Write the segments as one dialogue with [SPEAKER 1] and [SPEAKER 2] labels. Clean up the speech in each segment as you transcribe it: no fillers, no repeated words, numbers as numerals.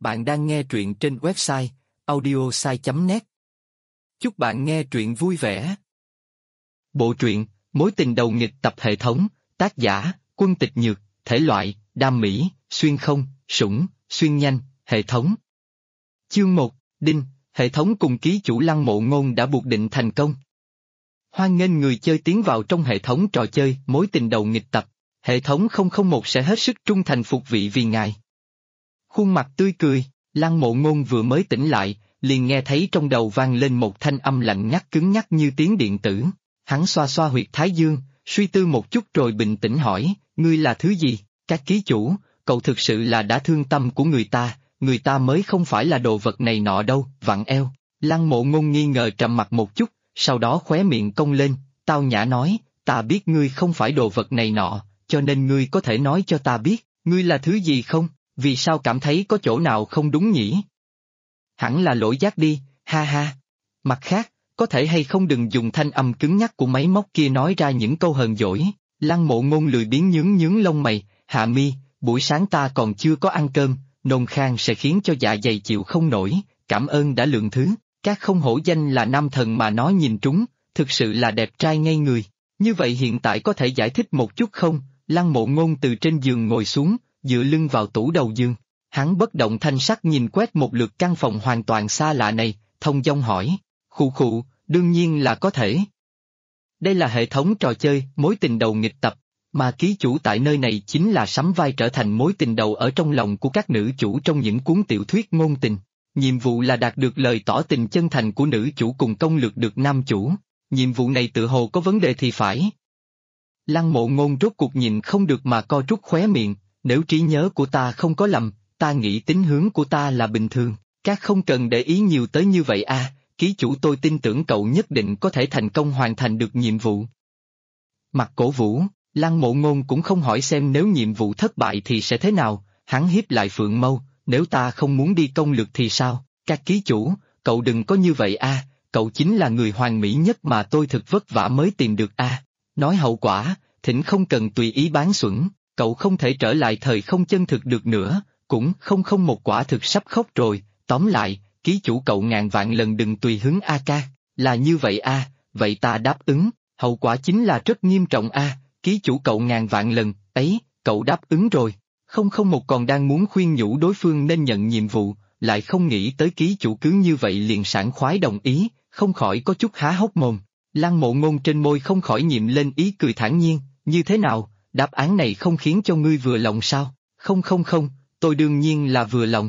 [SPEAKER 1] Bạn đang nghe truyện trên website audiosai.net. Chúc bạn nghe truyện vui vẻ. Bộ truyện Mối tình đầu nghịch tập hệ thống, tác giả Quân Tịch Nhược, thể loại đam mỹ, xuyên không, sủng, xuyên nhanh, hệ thống. Chương 1, Đinh, hệ thống cùng ký chủ Lăng Mộ Ngôn đã buộc định thành công. Hoan nghênh người chơi tiến vào trong hệ thống trò chơi Mối tình đầu nghịch tập. Hệ thống 001 sẽ hết sức trung thành phục vị vì ngài. Khuôn mặt tươi cười, Lăng Mộ Ngôn vừa mới tỉnh lại, liền nghe thấy trong đầu vang lên một thanh âm lạnh ngắt cứng nhắc như tiếng điện tử. Hắn xoa xoa huyệt thái dương, suy tư một chút rồi bình tĩnh hỏi, ngươi là thứ gì? Các ký chủ, cậu thực sự là đã thương tâm của người ta mới không phải là đồ vật này nọ đâu, vặn eo. Lăng Mộ Ngôn nghi ngờ trầm mặt một chút, sau đó khóe miệng cong lên, tao nhã nói, ta biết ngươi không phải đồ vật này nọ, cho nên ngươi có thể nói cho ta biết, ngươi là thứ gì không? Vì sao cảm thấy có chỗ nào không đúng nhỉ? Hẳn là lỗi giác đi, ha ha. Mặt khác, có thể hay không đừng dùng thanh âm cứng nhắc của máy móc kia nói ra những câu hờn dỗi. Lăng Mộ Ngôn lười biếng nhướng nhướng lông mày, hạ mi, buổi sáng ta còn chưa có ăn cơm, nôn khan sẽ khiến cho dạ dày chịu không nổi, cảm ơn đã lượng thứ, các không hổ danh là nam thần mà nó nhìn trúng, thực sự là đẹp trai ngây người. Như vậy hiện tại có thể giải thích một chút không? Lăng Mộ Ngôn từ trên giường ngồi xuống, dựa lưng vào tủ đầu giường. Hắn bất động thanh sắc nhìn quét một lượt căn phòng hoàn toàn xa lạ này, thông dong hỏi, khụ khụ, đương nhiên là có thể. Đây là hệ thống trò chơi Mối tình đầu nghịch tập, mà ký chủ tại nơi này chính là sắm vai trở thành mối tình đầu ở trong lòng của các nữ chủ trong những cuốn tiểu thuyết ngôn tình. Nhiệm vụ là đạt được lời tỏ tình chân thành của nữ chủ cùng công lược được nam chủ. Nhiệm vụ này tự hồ có vấn đề thì phải. Lăng Mộ Ngôn rốt cuộc nhìn không được mà co rút khóe miệng, nếu trí nhớ của ta không có lầm, ta nghĩ tính hướng của ta là bình thường, các không cần để ý nhiều tới như vậy à, ký chủ tôi tin tưởng cậu nhất định có thể thành công hoàn thành được nhiệm vụ. Mặt cổ vũ, Lăng Mộ Ngôn cũng không hỏi xem nếu nhiệm vụ thất bại thì sẽ thế nào, hắn hiếp lại phượng mâu, nếu ta không muốn đi công lược thì sao, các ký chủ, cậu đừng có như vậy à, cậu chính là người hoàn mỹ nhất mà tôi thực vất vả mới tìm được à, nói hậu quả, thỉnh không cần tùy ý bán xuẩn, cậu không thể trở lại thời không chân thực được nữa, cũng không một quả thực sắp khóc rồi, tóm lại, ký chủ cậu ngàn vạn lần đừng tùy hứng a ca, là như vậy a, vậy ta đáp ứng, hậu quả chính là rất nghiêm trọng a, ký chủ cậu ngàn vạn lần, ấy, cậu đáp ứng rồi, không một còn đang muốn khuyên nhủ đối phương nên nhận nhiệm vụ, lại không nghĩ tới ký chủ cứ như vậy liền sảng khoái đồng ý, không khỏi có chút há hốc mồm. Lăng Mộ Ngôn trên môi không khỏi nhiệm lên ý cười thản nhiên, như thế nào, đáp án này không khiến cho ngươi vừa lòng sao? Không, tôi đương nhiên là vừa lòng.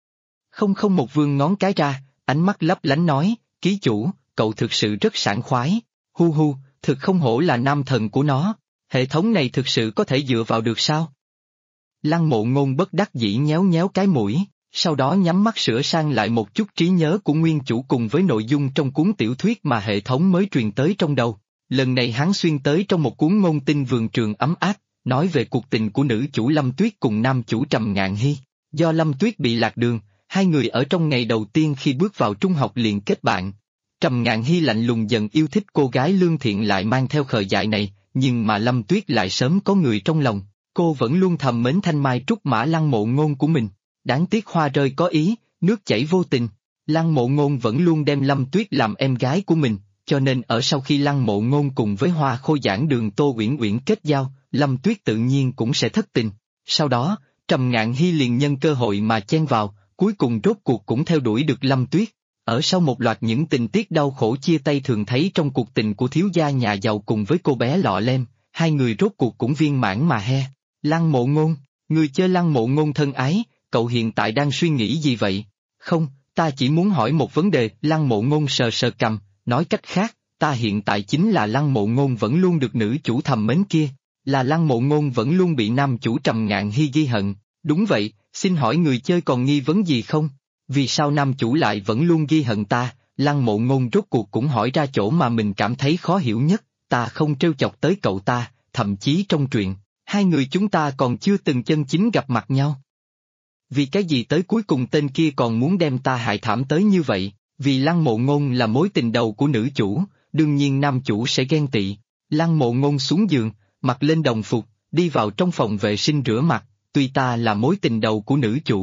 [SPEAKER 1] Không một vương ngón cái ra, ánh mắt lấp lánh nói, ký chủ, cậu thực sự rất sảng khoái, hu, thực không hổ là nam thần của nó, hệ thống này thực sự có thể dựa vào được sao? Lăng Mộ Ngôn bất đắc dĩ nhéo nhéo cái mũi, sau đó nhắm mắt sửa sang lại một chút trí nhớ của nguyên chủ cùng với nội dung trong cuốn tiểu thuyết mà hệ thống mới truyền tới trong đầu. Lần này hắn xuyên tới trong một cuốn ngôn tình vườn trường ấm áp, nói về cuộc tình của nữ chủ Lâm Tuyết cùng nam chủ Trầm Ngạn Hy. Do Lâm Tuyết bị lạc đường, hai người ở trong ngày đầu tiên khi bước vào trung học liền kết bạn. Trầm Ngạn Hy lạnh lùng dần yêu thích cô gái lương thiện lại mang theo khờ dại này, nhưng mà Lâm Tuyết lại sớm có người trong lòng, cô vẫn luôn thầm mến thanh mai trúc mã Lăng Mộ Ngôn của mình. Đáng tiếc hoa rơi có ý, nước chảy vô tình. Lăng Mộ Ngôn vẫn luôn đem Lâm Tuyết làm em gái của mình, cho nên ở sau khi Lăng Mộ Ngôn cùng với Hoa Khôi giảng đường Tô Uyển Uyển kết giao, Lâm Tuyết tự nhiên cũng sẽ thất tình. Sau đó, Trầm Ngạn Hy liền nhân cơ hội mà chen vào, cuối cùng rốt cuộc cũng theo đuổi được Lâm Tuyết. Ở sau một loạt những tình tiết đau khổ chia tay thường thấy trong cuộc tình của thiếu gia nhà giàu cùng với cô bé lọ lem, hai người rốt cuộc cũng viên mãn mà he. Lăng Mộ Ngôn, người chơi Lăng Mộ Ngôn thân ái, cậu hiện tại đang suy nghĩ gì vậy? Không, ta chỉ muốn hỏi một vấn đề. Lăng Mộ Ngôn sờ sờ cằm, nói cách khác, ta hiện tại chính là Lăng Mộ Ngôn vẫn luôn được nữ chủ thầm mến kia, là Lăng Mộ Ngôn vẫn luôn bị nam chủ Trầm Ngạn Hy ghi hận. Đúng vậy, xin hỏi người chơi còn nghi vấn gì không? Vì sao nam chủ lại vẫn luôn ghi hận ta? Lăng Mộ Ngôn rốt cuộc cũng hỏi ra chỗ mà mình cảm thấy khó hiểu nhất, ta không trêu chọc tới cậu ta, thậm chí trong truyện, hai người chúng ta còn chưa từng chân chính gặp mặt nhau. Vì cái gì tới cuối cùng tên kia còn muốn đem ta hại thảm tới như vậy? Vì Lăng Mộ Ngôn là mối tình đầu của nữ chủ, đương nhiên nam chủ sẽ ghen tị. Lăng Mộ Ngôn xuống giường, mặc lên đồng phục, đi vào trong phòng vệ sinh rửa mặt, tuy ta là mối tình đầu của nữ chủ,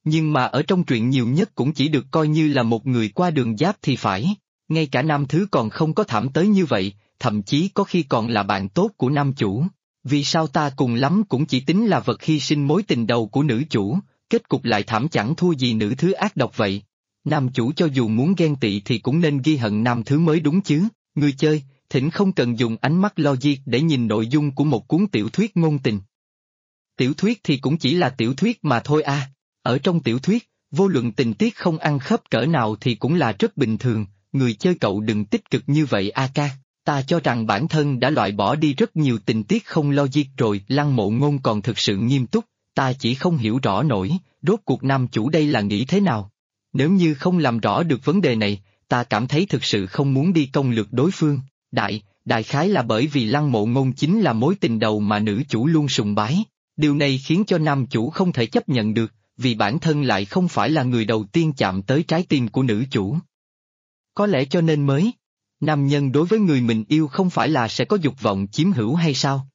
[SPEAKER 1] nhưng mà ở trong truyện nhiều nhất cũng chỉ được coi như là một người qua đường giáp thì phải. Ngay cả nam thứ còn không có thảm tới như vậy, thậm chí có khi còn là bạn tốt của nam chủ. Vì sao ta cùng lắm cũng chỉ tính là vật hy sinh mối tình đầu của nữ chủ, kết cục lại thảm chẳng thua gì nữ thứ ác độc vậy. Nam chủ cho dù muốn ghen tị thì cũng nên ghi hận nam thứ mới đúng chứ. Người chơi, thỉnh không cần dùng ánh mắt logic để nhìn nội dung của một cuốn tiểu thuyết ngôn tình. Tiểu thuyết thì cũng chỉ là tiểu thuyết mà thôi à. Ở trong tiểu thuyết, vô luận tình tiết không ăn khớp cỡ nào thì cũng là rất bình thường, người chơi cậu đừng tích cực như vậy a ca. Ta cho rằng bản thân đã loại bỏ đi rất nhiều tình tiết không logic rồi. Lăng Mộ Ngôn còn thực sự nghiêm túc, ta chỉ không hiểu rõ nổi, rốt cuộc nam chủ đây là nghĩ thế nào. Nếu như không làm rõ được vấn đề này, ta cảm thấy thực sự không muốn đi công lược đối phương. Đại khái là bởi vì Lăng Mộ Ngôn chính là mối tình đầu mà nữ chủ luôn sùng bái. Điều này khiến cho nam chủ không thể chấp nhận được, vì bản thân lại không phải là người đầu tiên chạm tới trái tim của nữ chủ. Có lẽ cho nên mới, nam nhân đối với người mình yêu không phải là sẽ có dục vọng chiếm hữu hay sao?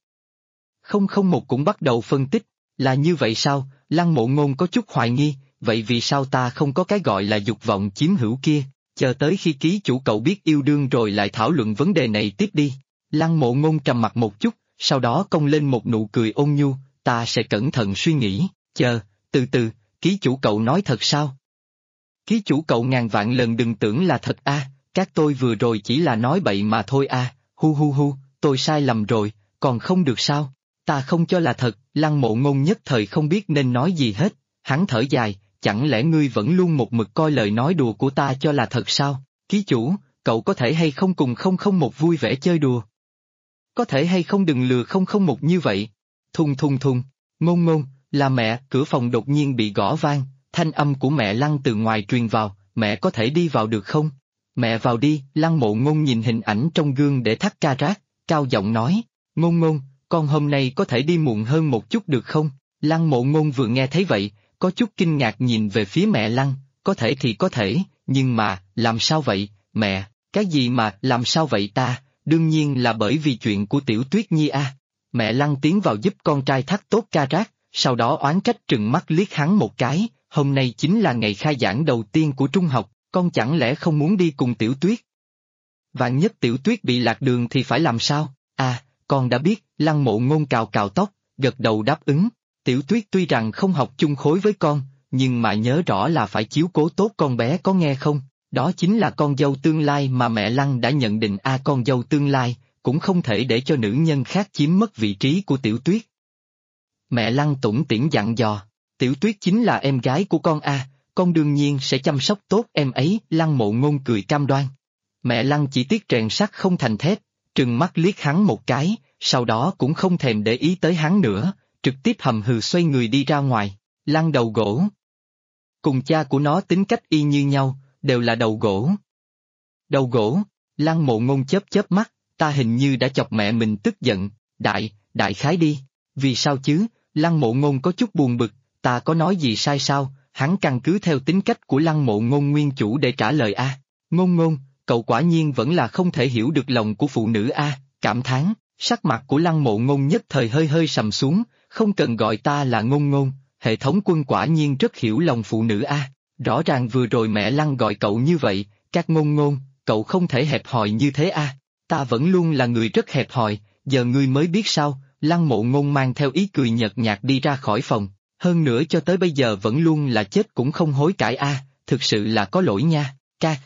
[SPEAKER 1] 001 cũng bắt đầu phân tích, là như vậy sao? Lăng Mộ Ngôn có chút hoài nghi, vậy vì sao ta không có cái gọi là dục vọng chiếm hữu kia, chờ tới khi ký chủ cậu biết yêu đương rồi lại thảo luận vấn đề này tiếp đi. Lăng Mộ Ngôn trầm mặt một chút, sau đó cong lên một nụ cười ôn nhu, ta sẽ cẩn thận suy nghĩ, chờ, từ từ, ký chủ cậu nói thật sao? Ký chủ cậu ngàn vạn lần đừng tưởng là thật a, các tôi vừa rồi chỉ là nói bậy mà thôi a, hu, tôi sai lầm rồi, còn không được sao? Ta không cho là thật. Lăng Mộ Ngôn nhất thời không biết nên nói gì hết, hắn thở dài, chẳng lẽ ngươi vẫn luôn một mực coi lời nói đùa của ta cho là thật sao? Ký chủ, cậu có thể hay không cùng 001 vui vẻ chơi đùa? Có thể hay không đừng lừa 001 như vậy? Thùng, Ngôn, là mẹ. Cửa phòng đột nhiên bị gõ vang, thanh âm của mẹ Lăng từ ngoài truyền vào, mẹ có thể đi vào được không? Mẹ vào đi. Lăng Mộ Ngôn nhìn hình ảnh trong gương để thắt ca rác, cao giọng nói, Ngôn, con hôm nay có thể đi muộn hơn một chút được không? Lăng Mộ Ngôn vừa nghe thấy vậy, có chút kinh ngạc nhìn về phía mẹ Lăng, có thể thì có thể, nhưng mà, làm sao vậy, mẹ, cái gì mà, làm sao vậy ta, đương nhiên là bởi vì chuyện của Tiểu Tuyết Nhi a. Mẹ Lăng tiến vào giúp con trai thắt tốt ca rác, sau đó oán trách trừng mắt liếc hắn một cái, hôm nay chính là ngày khai giảng đầu tiên của trung học, con chẳng lẽ không muốn đi cùng Tiểu Tuyết? Vạn nhất Tiểu Tuyết bị lạc đường thì phải làm sao? À, con đã biết. Lăng Mộ Ngôn cào cào tóc, gật đầu đáp ứng. Tiểu Tuyết tuy rằng không học chung khối với con, nhưng mà nhớ rõ là phải chiếu cố tốt con bé có nghe không? Đó chính là con dâu tương lai mà mẹ Lăng đã nhận định a, con dâu tương lai, cũng không thể để cho nữ nhân khác chiếm mất vị trí của Tiểu Tuyết. Mẹ Lăng tủm tỉm dặn dò, Tiểu Tuyết chính là em gái của con a, con đương nhiên sẽ chăm sóc tốt em ấy. Lăng Mộ Ngôn cười cam đoan. Mẹ Lăng chỉ tiếc rèn sắt không thành thép, trừng mắt liếc hắn một cái, sau đó cũng không thèm để ý tới hắn nữa, trực tiếp hầm hừ xoay người đi ra ngoài. Lăng đầu gỗ. Cùng cha của nó tính cách y như nhau, đều là đầu gỗ. Đầu gỗ. Lăng Mộ Ngôn chớp mắt, ta hình như đã chọc mẹ mình tức giận, đại khái đi. Vì sao chứ? Lăng Mộ Ngôn có chút buồn bực, ta có nói gì sai sao? Hắn căn cứ theo tính cách của Lăng Mộ Ngôn nguyên chủ để trả lời a. Ngôn, cậu quả nhiên vẫn là không thể hiểu được lòng của phụ nữ a. Cảm thán, sắc mặt của Lăng Mộ Ngôn nhất thời hơi sầm xuống, không cần gọi ta là Ngôn, hệ thống quân quả nhiên rất hiểu lòng phụ nữ a. Rõ ràng vừa rồi mẹ Lăng gọi cậu như vậy, các Ngôn, cậu không thể hẹp hòi như thế a. Ta vẫn luôn là người rất hẹp hòi, giờ ngươi mới biết sao? Lăng Mộ Ngôn mang theo ý cười nhợt nhạt đi ra khỏi phòng, hơn nữa cho tới bây giờ vẫn luôn là chết cũng không hối cải a, thực sự là có lỗi nha,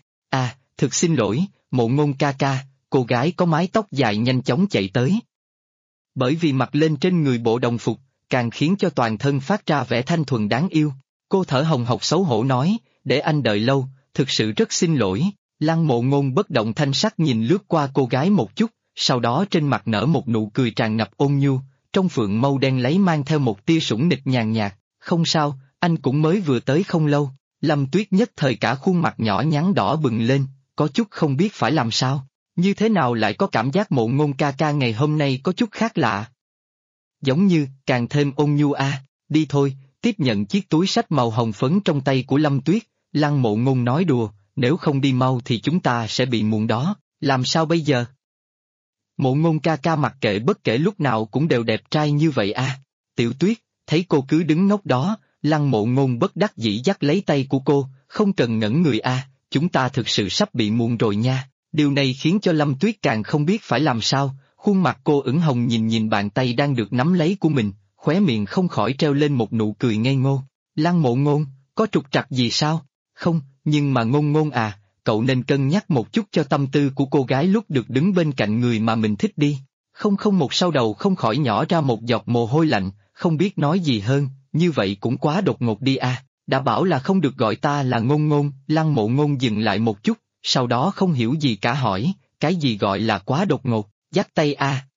[SPEAKER 1] thực xin lỗi, Mộ Ngôn ca ca. Cô gái có mái tóc dài nhanh chóng chạy tới. Bởi vì mặc lên trên người bộ đồng phục, càng khiến cho toàn thân phát ra vẻ thanh thuần đáng yêu. Cô thở hồng hộc xấu hổ nói, để anh đợi lâu, thực sự rất xin lỗi. Lăng Mộ Ngôn bất động thanh sắc nhìn lướt qua cô gái một chút, sau đó trên mặt nở một nụ cười tràn ngập ôn nhu, trong phượng mâu đen lấy mang theo một tia sủng nịch nhàn nhạt, không sao, anh cũng mới vừa tới không lâu. Lâm Tuyết nhất thời cả khuôn mặt nhỏ nhắn đỏ bừng lên, có chút không biết phải làm sao. Như thế nào lại có cảm giác Mộ Ngôn ca ca ngày hôm nay có chút khác lạ? Giống như, càng thêm ôn nhu a. Đi thôi, tiếp nhận chiếc túi sách màu hồng phấn trong tay của Lâm Tuyết. Lăng Mộ Ngôn nói đùa, nếu không đi mau thì chúng ta sẽ bị muộn đó, làm sao bây giờ? Mộ Ngôn ca ca mặc kệ bất kể lúc nào cũng đều đẹp trai như vậy a. Tiểu Tuyết, thấy cô cứ đứng ngốc đó, Lăng Mộ Ngôn bất đắc dĩ dắt lấy tay của cô, không cần ngẩn người chúng ta thực sự sắp bị muộn rồi nha. Điều này khiến cho Lâm Tuyết càng không biết phải làm sao, khuôn mặt cô ửng hồng nhìn bàn tay đang được nắm lấy của mình, khóe miệng không khỏi treo lên một nụ cười ngây ngô. Lăng Mộ Ngôn, có trục trặc gì sao? Không, nhưng mà Ngôn Ngôn cậu nên cân nhắc một chút cho tâm tư của cô gái lúc được đứng bên cạnh người mà mình thích đi. Không một sau đầu không khỏi nhỏ ra một giọt mồ hôi lạnh, không biết nói gì hơn, như vậy cũng quá đột ngột đi đã bảo là không được gọi ta là Ngôn Ngôn. Lăng Mộ Ngôn dừng lại một chút, sau đó không hiểu gì cả hỏi, cái gì gọi là quá đột ngột, dắt tay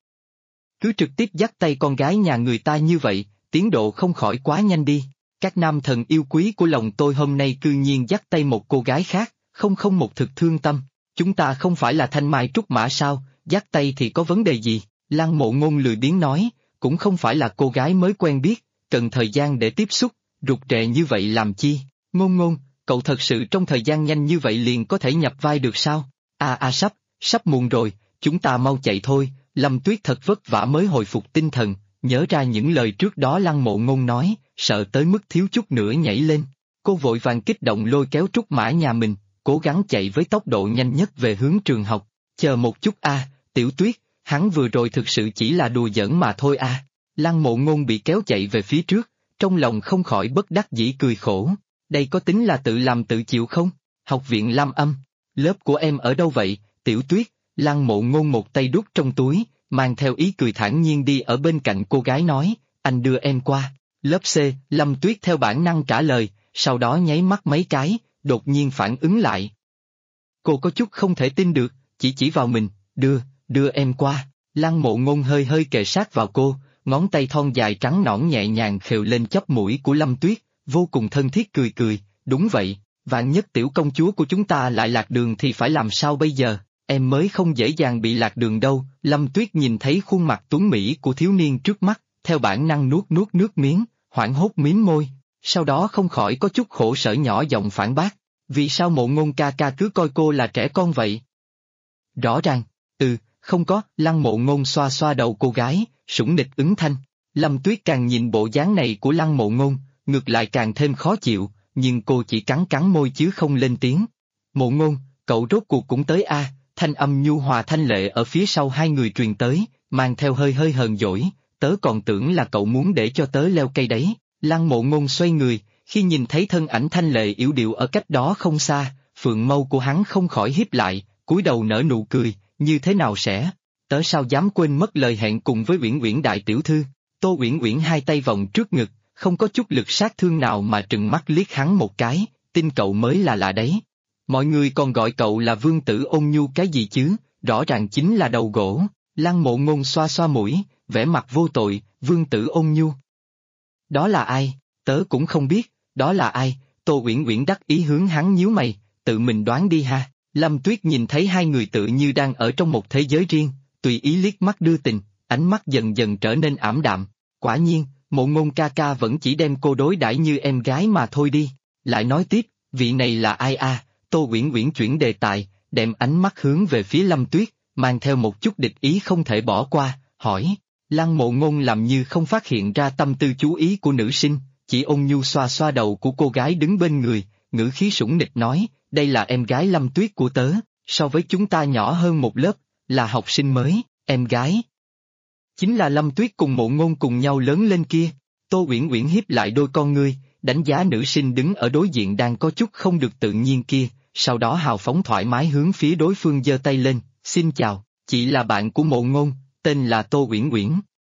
[SPEAKER 1] Cứ trực tiếp dắt tay con gái nhà người ta như vậy, tiến độ không khỏi quá nhanh đi. Các nam thần yêu quý của lòng tôi hôm nay cư nhiên dắt tay một cô gái khác, không một thực thương tâm. Chúng ta không phải là thanh mai trúc mã sao, dắt tay thì có vấn đề gì? Lăng Mộ Ngôn lười biếng nói, cũng không phải là cô gái mới quen biết, cần thời gian để tiếp xúc, rụt rè như vậy làm chi? Ngôn Ngôn, cậu thật sự trong thời gian nhanh như vậy liền có thể nhập vai được sao? Sắp muộn rồi, chúng ta mau chạy thôi. Lâm Tuyết thật vất vả mới hồi phục tinh thần, nhớ ra những lời trước đó Lăng Mộ Ngôn nói, sợ tới mức thiếu chút nữa nhảy lên. Cô vội vàng kích động lôi kéo trúc mã nhà mình, cố gắng chạy với tốc độ nhanh nhất về hướng trường học. Chờ một chút Tiểu Tuyết, hắn vừa rồi thực sự chỉ là đùa giỡn mà thôi Lăng Mộ Ngôn bị kéo chạy về phía trước, trong lòng không khỏi bất đắc dĩ cười khổ. Đây có tính là tự làm tự chịu không? Học viện Lam Âm, lớp của em ở đâu vậy, Tiểu Tuyết? Lăng Mộ Ngôn một tay đút trong túi, mang theo ý cười thản nhiên đi ở bên cạnh cô gái nói, anh đưa em qua. Lớp C, Lâm Tuyết theo bản năng trả lời, sau đó nháy mắt mấy cái, đột nhiên phản ứng lại. Cô có chút không thể tin được, chỉ vào mình, đưa em qua. Lăng Mộ Ngôn hơi kề sát vào cô, ngón tay thon dài trắng nõn nhẹ nhàng khều lên chóp mũi của Lâm Tuyết, vô cùng thân thiết cười, đúng vậy, vạn nhất tiểu công chúa của chúng ta lại lạc đường thì phải làm sao bây giờ, em mới không dễ dàng bị lạc đường đâu. Lâm Tuyết nhìn thấy khuôn mặt tuấn mỹ của thiếu niên trước mắt, theo bản năng nuốt nước miếng, hoảng hốt mím môi, sau đó không khỏi có chút khổ sở nhỏ giọng phản bác, vì sao Mộ Ngôn ca ca cứ coi cô là trẻ con vậy? Rõ ràng, không có. Lăng Mộ Ngôn xoa đầu cô gái, sủng nịch ứng thanh. Lâm Tuyết càng nhìn bộ dáng này của Lăng Mộ Ngôn, ngược lại càng thêm khó chịu, nhưng cô chỉ cắn môi chứ không lên tiếng. Mộ Ngôn, cậu rốt cuộc cũng tới thanh âm nhu hòa thanh lệ ở phía sau hai người truyền tới, mang theo hơi hờn dỗi, tớ còn tưởng là cậu muốn để cho tớ leo cây đấy. Lăng Mộ Ngôn xoay người, khi nhìn thấy thân ảnh thanh lệ yểu điệu ở cách đó không xa, phượng mâu của hắn không khỏi híp lại, cúi đầu nở nụ cười, như thế nào sẽ? Tớ sao dám quên mất lời hẹn cùng với Uyển Uyển đại tiểu thư? Tô Uyển Uyển hai tay vòng trước ngực, không có chút lực sát thương nào mà trừng mắt liếc hắn một cái, tin cậu mới là lạ đấy. Mọi người còn gọi cậu là vương tử ôn nhu cái gì chứ, rõ ràng chính là đầu gỗ. Lăng Mộ Ngôn xoa mũi, vẻ mặt vô tội, vương tử ôn nhu. Đó là ai? Tớ cũng không biết, đó là ai? Tô Uyển Uyển đắc ý hướng hắn nhíu mày, tự mình đoán đi ha. Lâm Tuyết nhìn thấy hai người tự như đang ở trong một thế giới riêng, tùy ý liếc mắt đưa tình, ánh mắt dần dần trở nên ảm đạm. Quả nhiên, Mộ Ngôn ca ca vẫn chỉ đem cô đối đãi như em gái mà thôi đi. Lại nói tiếp, vị này là ai Tô Uyển Uyển chuyển đề tài, đem ánh mắt hướng về phía Lâm Tuyết, mang theo một chút địch ý không thể bỏ qua, hỏi. Lăng Mộ Ngôn làm như không phát hiện ra tâm tư chú ý của nữ sinh, chỉ ôn nhu xoa đầu của cô gái đứng bên người, ngữ khí sủng nịch nói, đây là em gái Lâm Tuyết của tớ, so với chúng ta nhỏ hơn một lớp, là học sinh mới, em gái. Chính là Lâm Tuyết cùng Mộ Ngôn cùng nhau lớn lên kia. Tô Uyển Uyển hiếp lại đôi con ngươi, đánh giá nữ sinh đứng ở đối diện đang có chút không được tự nhiên kia, sau đó hào phóng thoải mái hướng phía đối phương giơ tay lên, xin chào, chị là bạn của Mộ Ngôn, tên là Tô Uyển Uyển.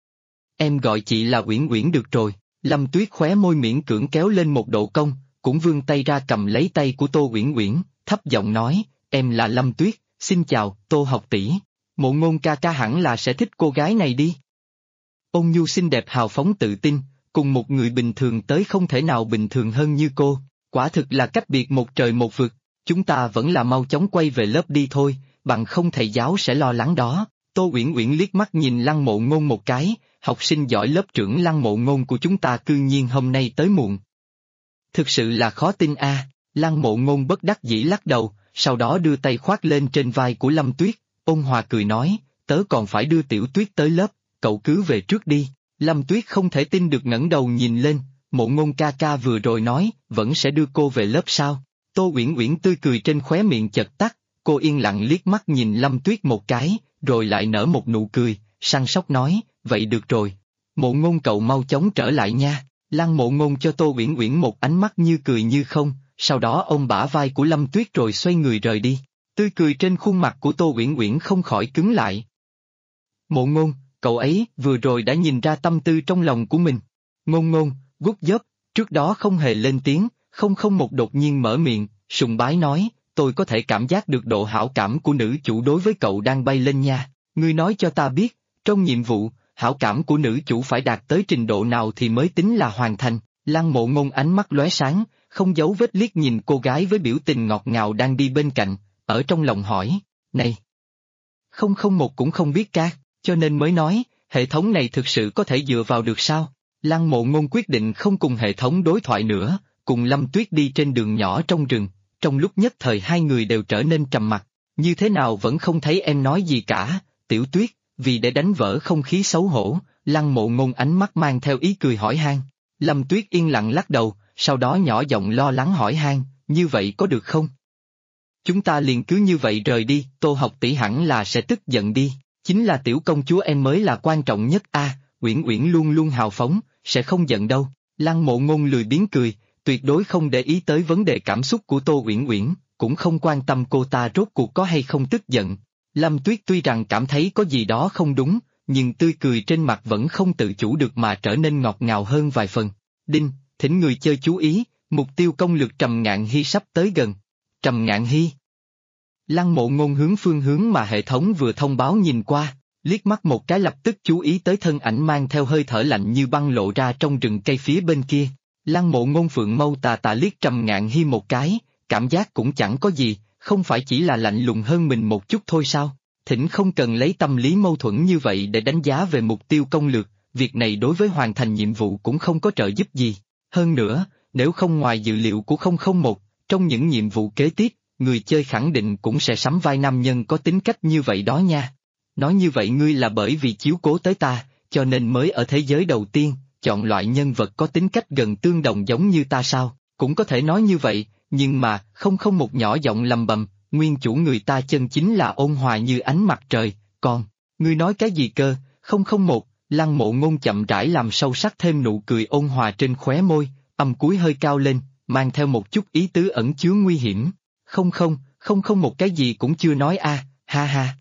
[SPEAKER 1] Em gọi chị là Uyển Uyển được rồi. Lâm Tuyết khóe môi miễn cưỡng kéo lên một độ cong, cũng vươn tay ra cầm lấy tay của Tô Uyển Uyển, thấp giọng nói, em là Lâm Tuyết, xin chào, Tô học tỷ. Mộ Ngôn ca ca hẳn là sẽ thích cô gái này đi. Ôn nhu xinh đẹp hào phóng tự tin, cùng một người bình thường tới không thể nào bình thường hơn như cô, quả thực là cách biệt một trời một vực. Chúng ta vẫn là mau chóng quay về lớp đi thôi, bằng không thầy giáo sẽ lo lắng đó. Tô Uyển Uyển liếc mắt nhìn Lăng Mộ Ngôn một cái, học sinh giỏi lớp trưởng Lăng Mộ Ngôn của chúng ta cư nhiên hôm nay tới muộn. Thực sự là khó tin Lăng Mộ Ngôn bất đắc dĩ lắc đầu, sau đó đưa tay khoác lên trên vai của Lâm Tuyết, ôn hòa cười nói, tớ còn phải đưa Tiểu Tuyết tới lớp, cậu cứ về trước đi. Lâm Tuyết không thể tin được ngẩng đầu nhìn lên, Mộ Ngôn ca ca vừa rồi nói, vẫn sẽ đưa cô về lớp sao? Tô Uyển Uyển tươi cười trên khóe miệng chợt tắt, cô yên lặng liếc mắt nhìn Lâm Tuyết một cái, rồi lại nở một nụ cười, săn sóc nói, vậy được rồi. Mộ Ngôn cậu mau chóng trở lại nha. Lăng Mộ Ngôn cho Tô Uyển Uyển một ánh mắt như cười như không, sau đó ôm bả vai của Lâm Tuyết rồi xoay người rời đi. Tươi cười trên khuôn mặt của Tô Uyển Uyển không khỏi cứng lại. Mộ Ngôn, cậu ấy vừa rồi đã nhìn ra tâm tư trong lòng của mình. Ngôn Ngôn, Gút Dớp, trước đó không hề lên tiếng, một đột nhiên mở miệng, sùng bái nói, tôi có thể cảm giác được độ hảo cảm của nữ chủ đối với cậu đang bay lên nha. Ngươi nói cho ta biết, trong nhiệm vụ, hảo cảm của nữ chủ phải đạt tới trình độ nào thì mới tính là hoàn thành. Lăng Mộ Ngôn ánh mắt lóe sáng, không giấu vết liếc nhìn cô gái với biểu tình ngọt ngào đang đi bên cạnh, ở trong lòng hỏi, này, 001 cũng không biết ca, cho nên mới nói, hệ thống này thực sự có thể dựa vào được sao? Lăng Mộ Ngôn quyết định không cùng hệ thống đối thoại nữa, cùng Lâm Tuyết đi trên đường nhỏ trong rừng, trong lúc nhất thời hai người đều trở nên trầm mặc, như thế nào vẫn không thấy em nói gì cả, Tiểu Tuyết, vì để đánh vỡ không khí xấu hổ, Lăng Mộ Ngôn ánh mắt mang theo ý cười hỏi han. Lâm Tuyết yên lặng lắc đầu, sau đó nhỏ giọng lo lắng hỏi han, như vậy có được không? Chúng ta liền cứ như vậy rời đi, Tô học tỷ hẳn là sẽ tức giận đi, chính là tiểu công chúa em mới là quan trọng nhất a. Uyển Uyển luôn luôn hào phóng, sẽ không giận đâu. Lăng Mộ Ngôn lười biếng cười, tuyệt đối không để ý tới vấn đề cảm xúc của Tô Uyển Uyển, cũng không quan tâm cô ta rốt cuộc có hay không tức giận. Lâm Tuyết tuy rằng cảm thấy có gì đó không đúng, nhưng tươi cười trên mặt vẫn không tự chủ được mà trở nên ngọt ngào hơn vài phần. Đinh, thỉnh người chơi chú ý, mục tiêu công lược Trầm Ngạn Hy sắp tới gần. Trầm Ngạn Hy. Lăng Mộ Ngôn hướng phương hướng mà hệ thống vừa thông báo nhìn qua, liếc mắt một cái lập tức chú ý tới thân ảnh mang theo hơi thở lạnh như băng lộ ra trong rừng cây phía bên kia. Lăng Mộ Ngôn phượng mâu tà tà liếc Trầm Ngạn Hy một cái, cảm giác cũng chẳng có gì, không phải chỉ là lạnh lùng hơn mình một chút thôi sao? Thỉnh không cần lấy tâm lý mâu thuẫn như vậy để đánh giá về mục tiêu công lược, việc này đối với hoàn thành nhiệm vụ cũng không có trợ giúp gì. Hơn nữa, nếu không ngoài dự liệu của 001, trong những nhiệm vụ kế tiếp, người chơi khẳng định cũng sẽ sắm vai nam nhân có tính cách như vậy đó nha. Nói như vậy ngươi là bởi vì chiếu cố tới ta, cho nên mới ở thế giới đầu tiên, chọn loại nhân vật có tính cách gần tương đồng giống như ta sao? Cũng có thể nói như vậy, nhưng mà, 001 nhỏ giọng lầm bầm, nguyên chủ người ta chân chính là ôn hòa như ánh mặt trời, còn, ngươi nói cái gì cơ? 001, Lăng Mộ Ngôn chậm rãi làm sâu sắc thêm nụ cười ôn hòa trên khóe môi, âm cuối hơi cao lên, mang theo một chút ý tứ ẩn chứa nguy hiểm. Không một cái gì cũng chưa nói a, ha ha.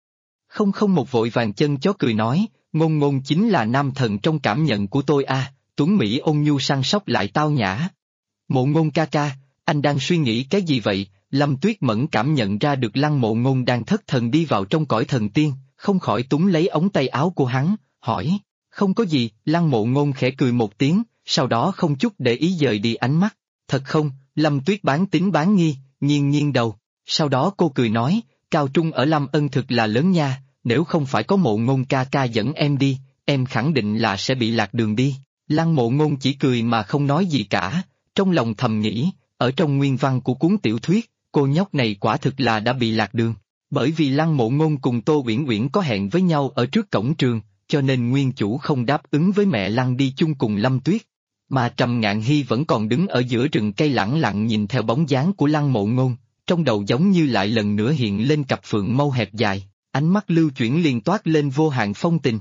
[SPEAKER 1] 001 vội vàng chân chó cười nói, Ngôn Ngôn chính là nam thần trong cảm nhận của tôi a, Tuấn Mỹ ôn nhu săn sóc lại tao nhã. Mộ Ngôn ca ca, anh đang suy nghĩ cái gì vậy? Lâm Tuyết Mẫn cảm nhận ra được Lăng Mộ Ngôn đang thất thần đi vào trong cõi thần tiên, không khỏi túm lấy ống tay áo của hắn, hỏi, không có gì, Lăng Mộ Ngôn khẽ cười một tiếng, sau đó không chút để ý dời đi ánh mắt, thật không? Lâm Tuyết bán tín bán nghi, nghiêng nghiêng đầu, sau đó cô cười nói, cao trung ở Lâm Ân thực là lớn nha, nếu không phải có Mộ Ngôn ca ca dẫn em đi, em khẳng định là sẽ bị lạc đường đi. Lăng Mộ Ngôn chỉ cười mà không nói gì cả, trong lòng thầm nghĩ, ở trong nguyên văn của cuốn tiểu thuyết, cô nhóc này quả thực là đã bị lạc đường, bởi vì Lăng Mộ Ngôn cùng Tô Uyển Uyển có hẹn với nhau ở trước cổng trường, cho nên nguyên chủ không đáp ứng với mẹ Lăng đi chung cùng Lâm Tuyết. Mà Trầm Ngạn Hy vẫn còn đứng ở giữa rừng cây lẳng lặng nhìn theo bóng dáng của Lăng Mộ Ngôn, trong đầu giống như lại lần nữa hiện lên cặp phượng mâu hẹp dài, ánh mắt lưu chuyển liền toát lên vô hạn phong tình.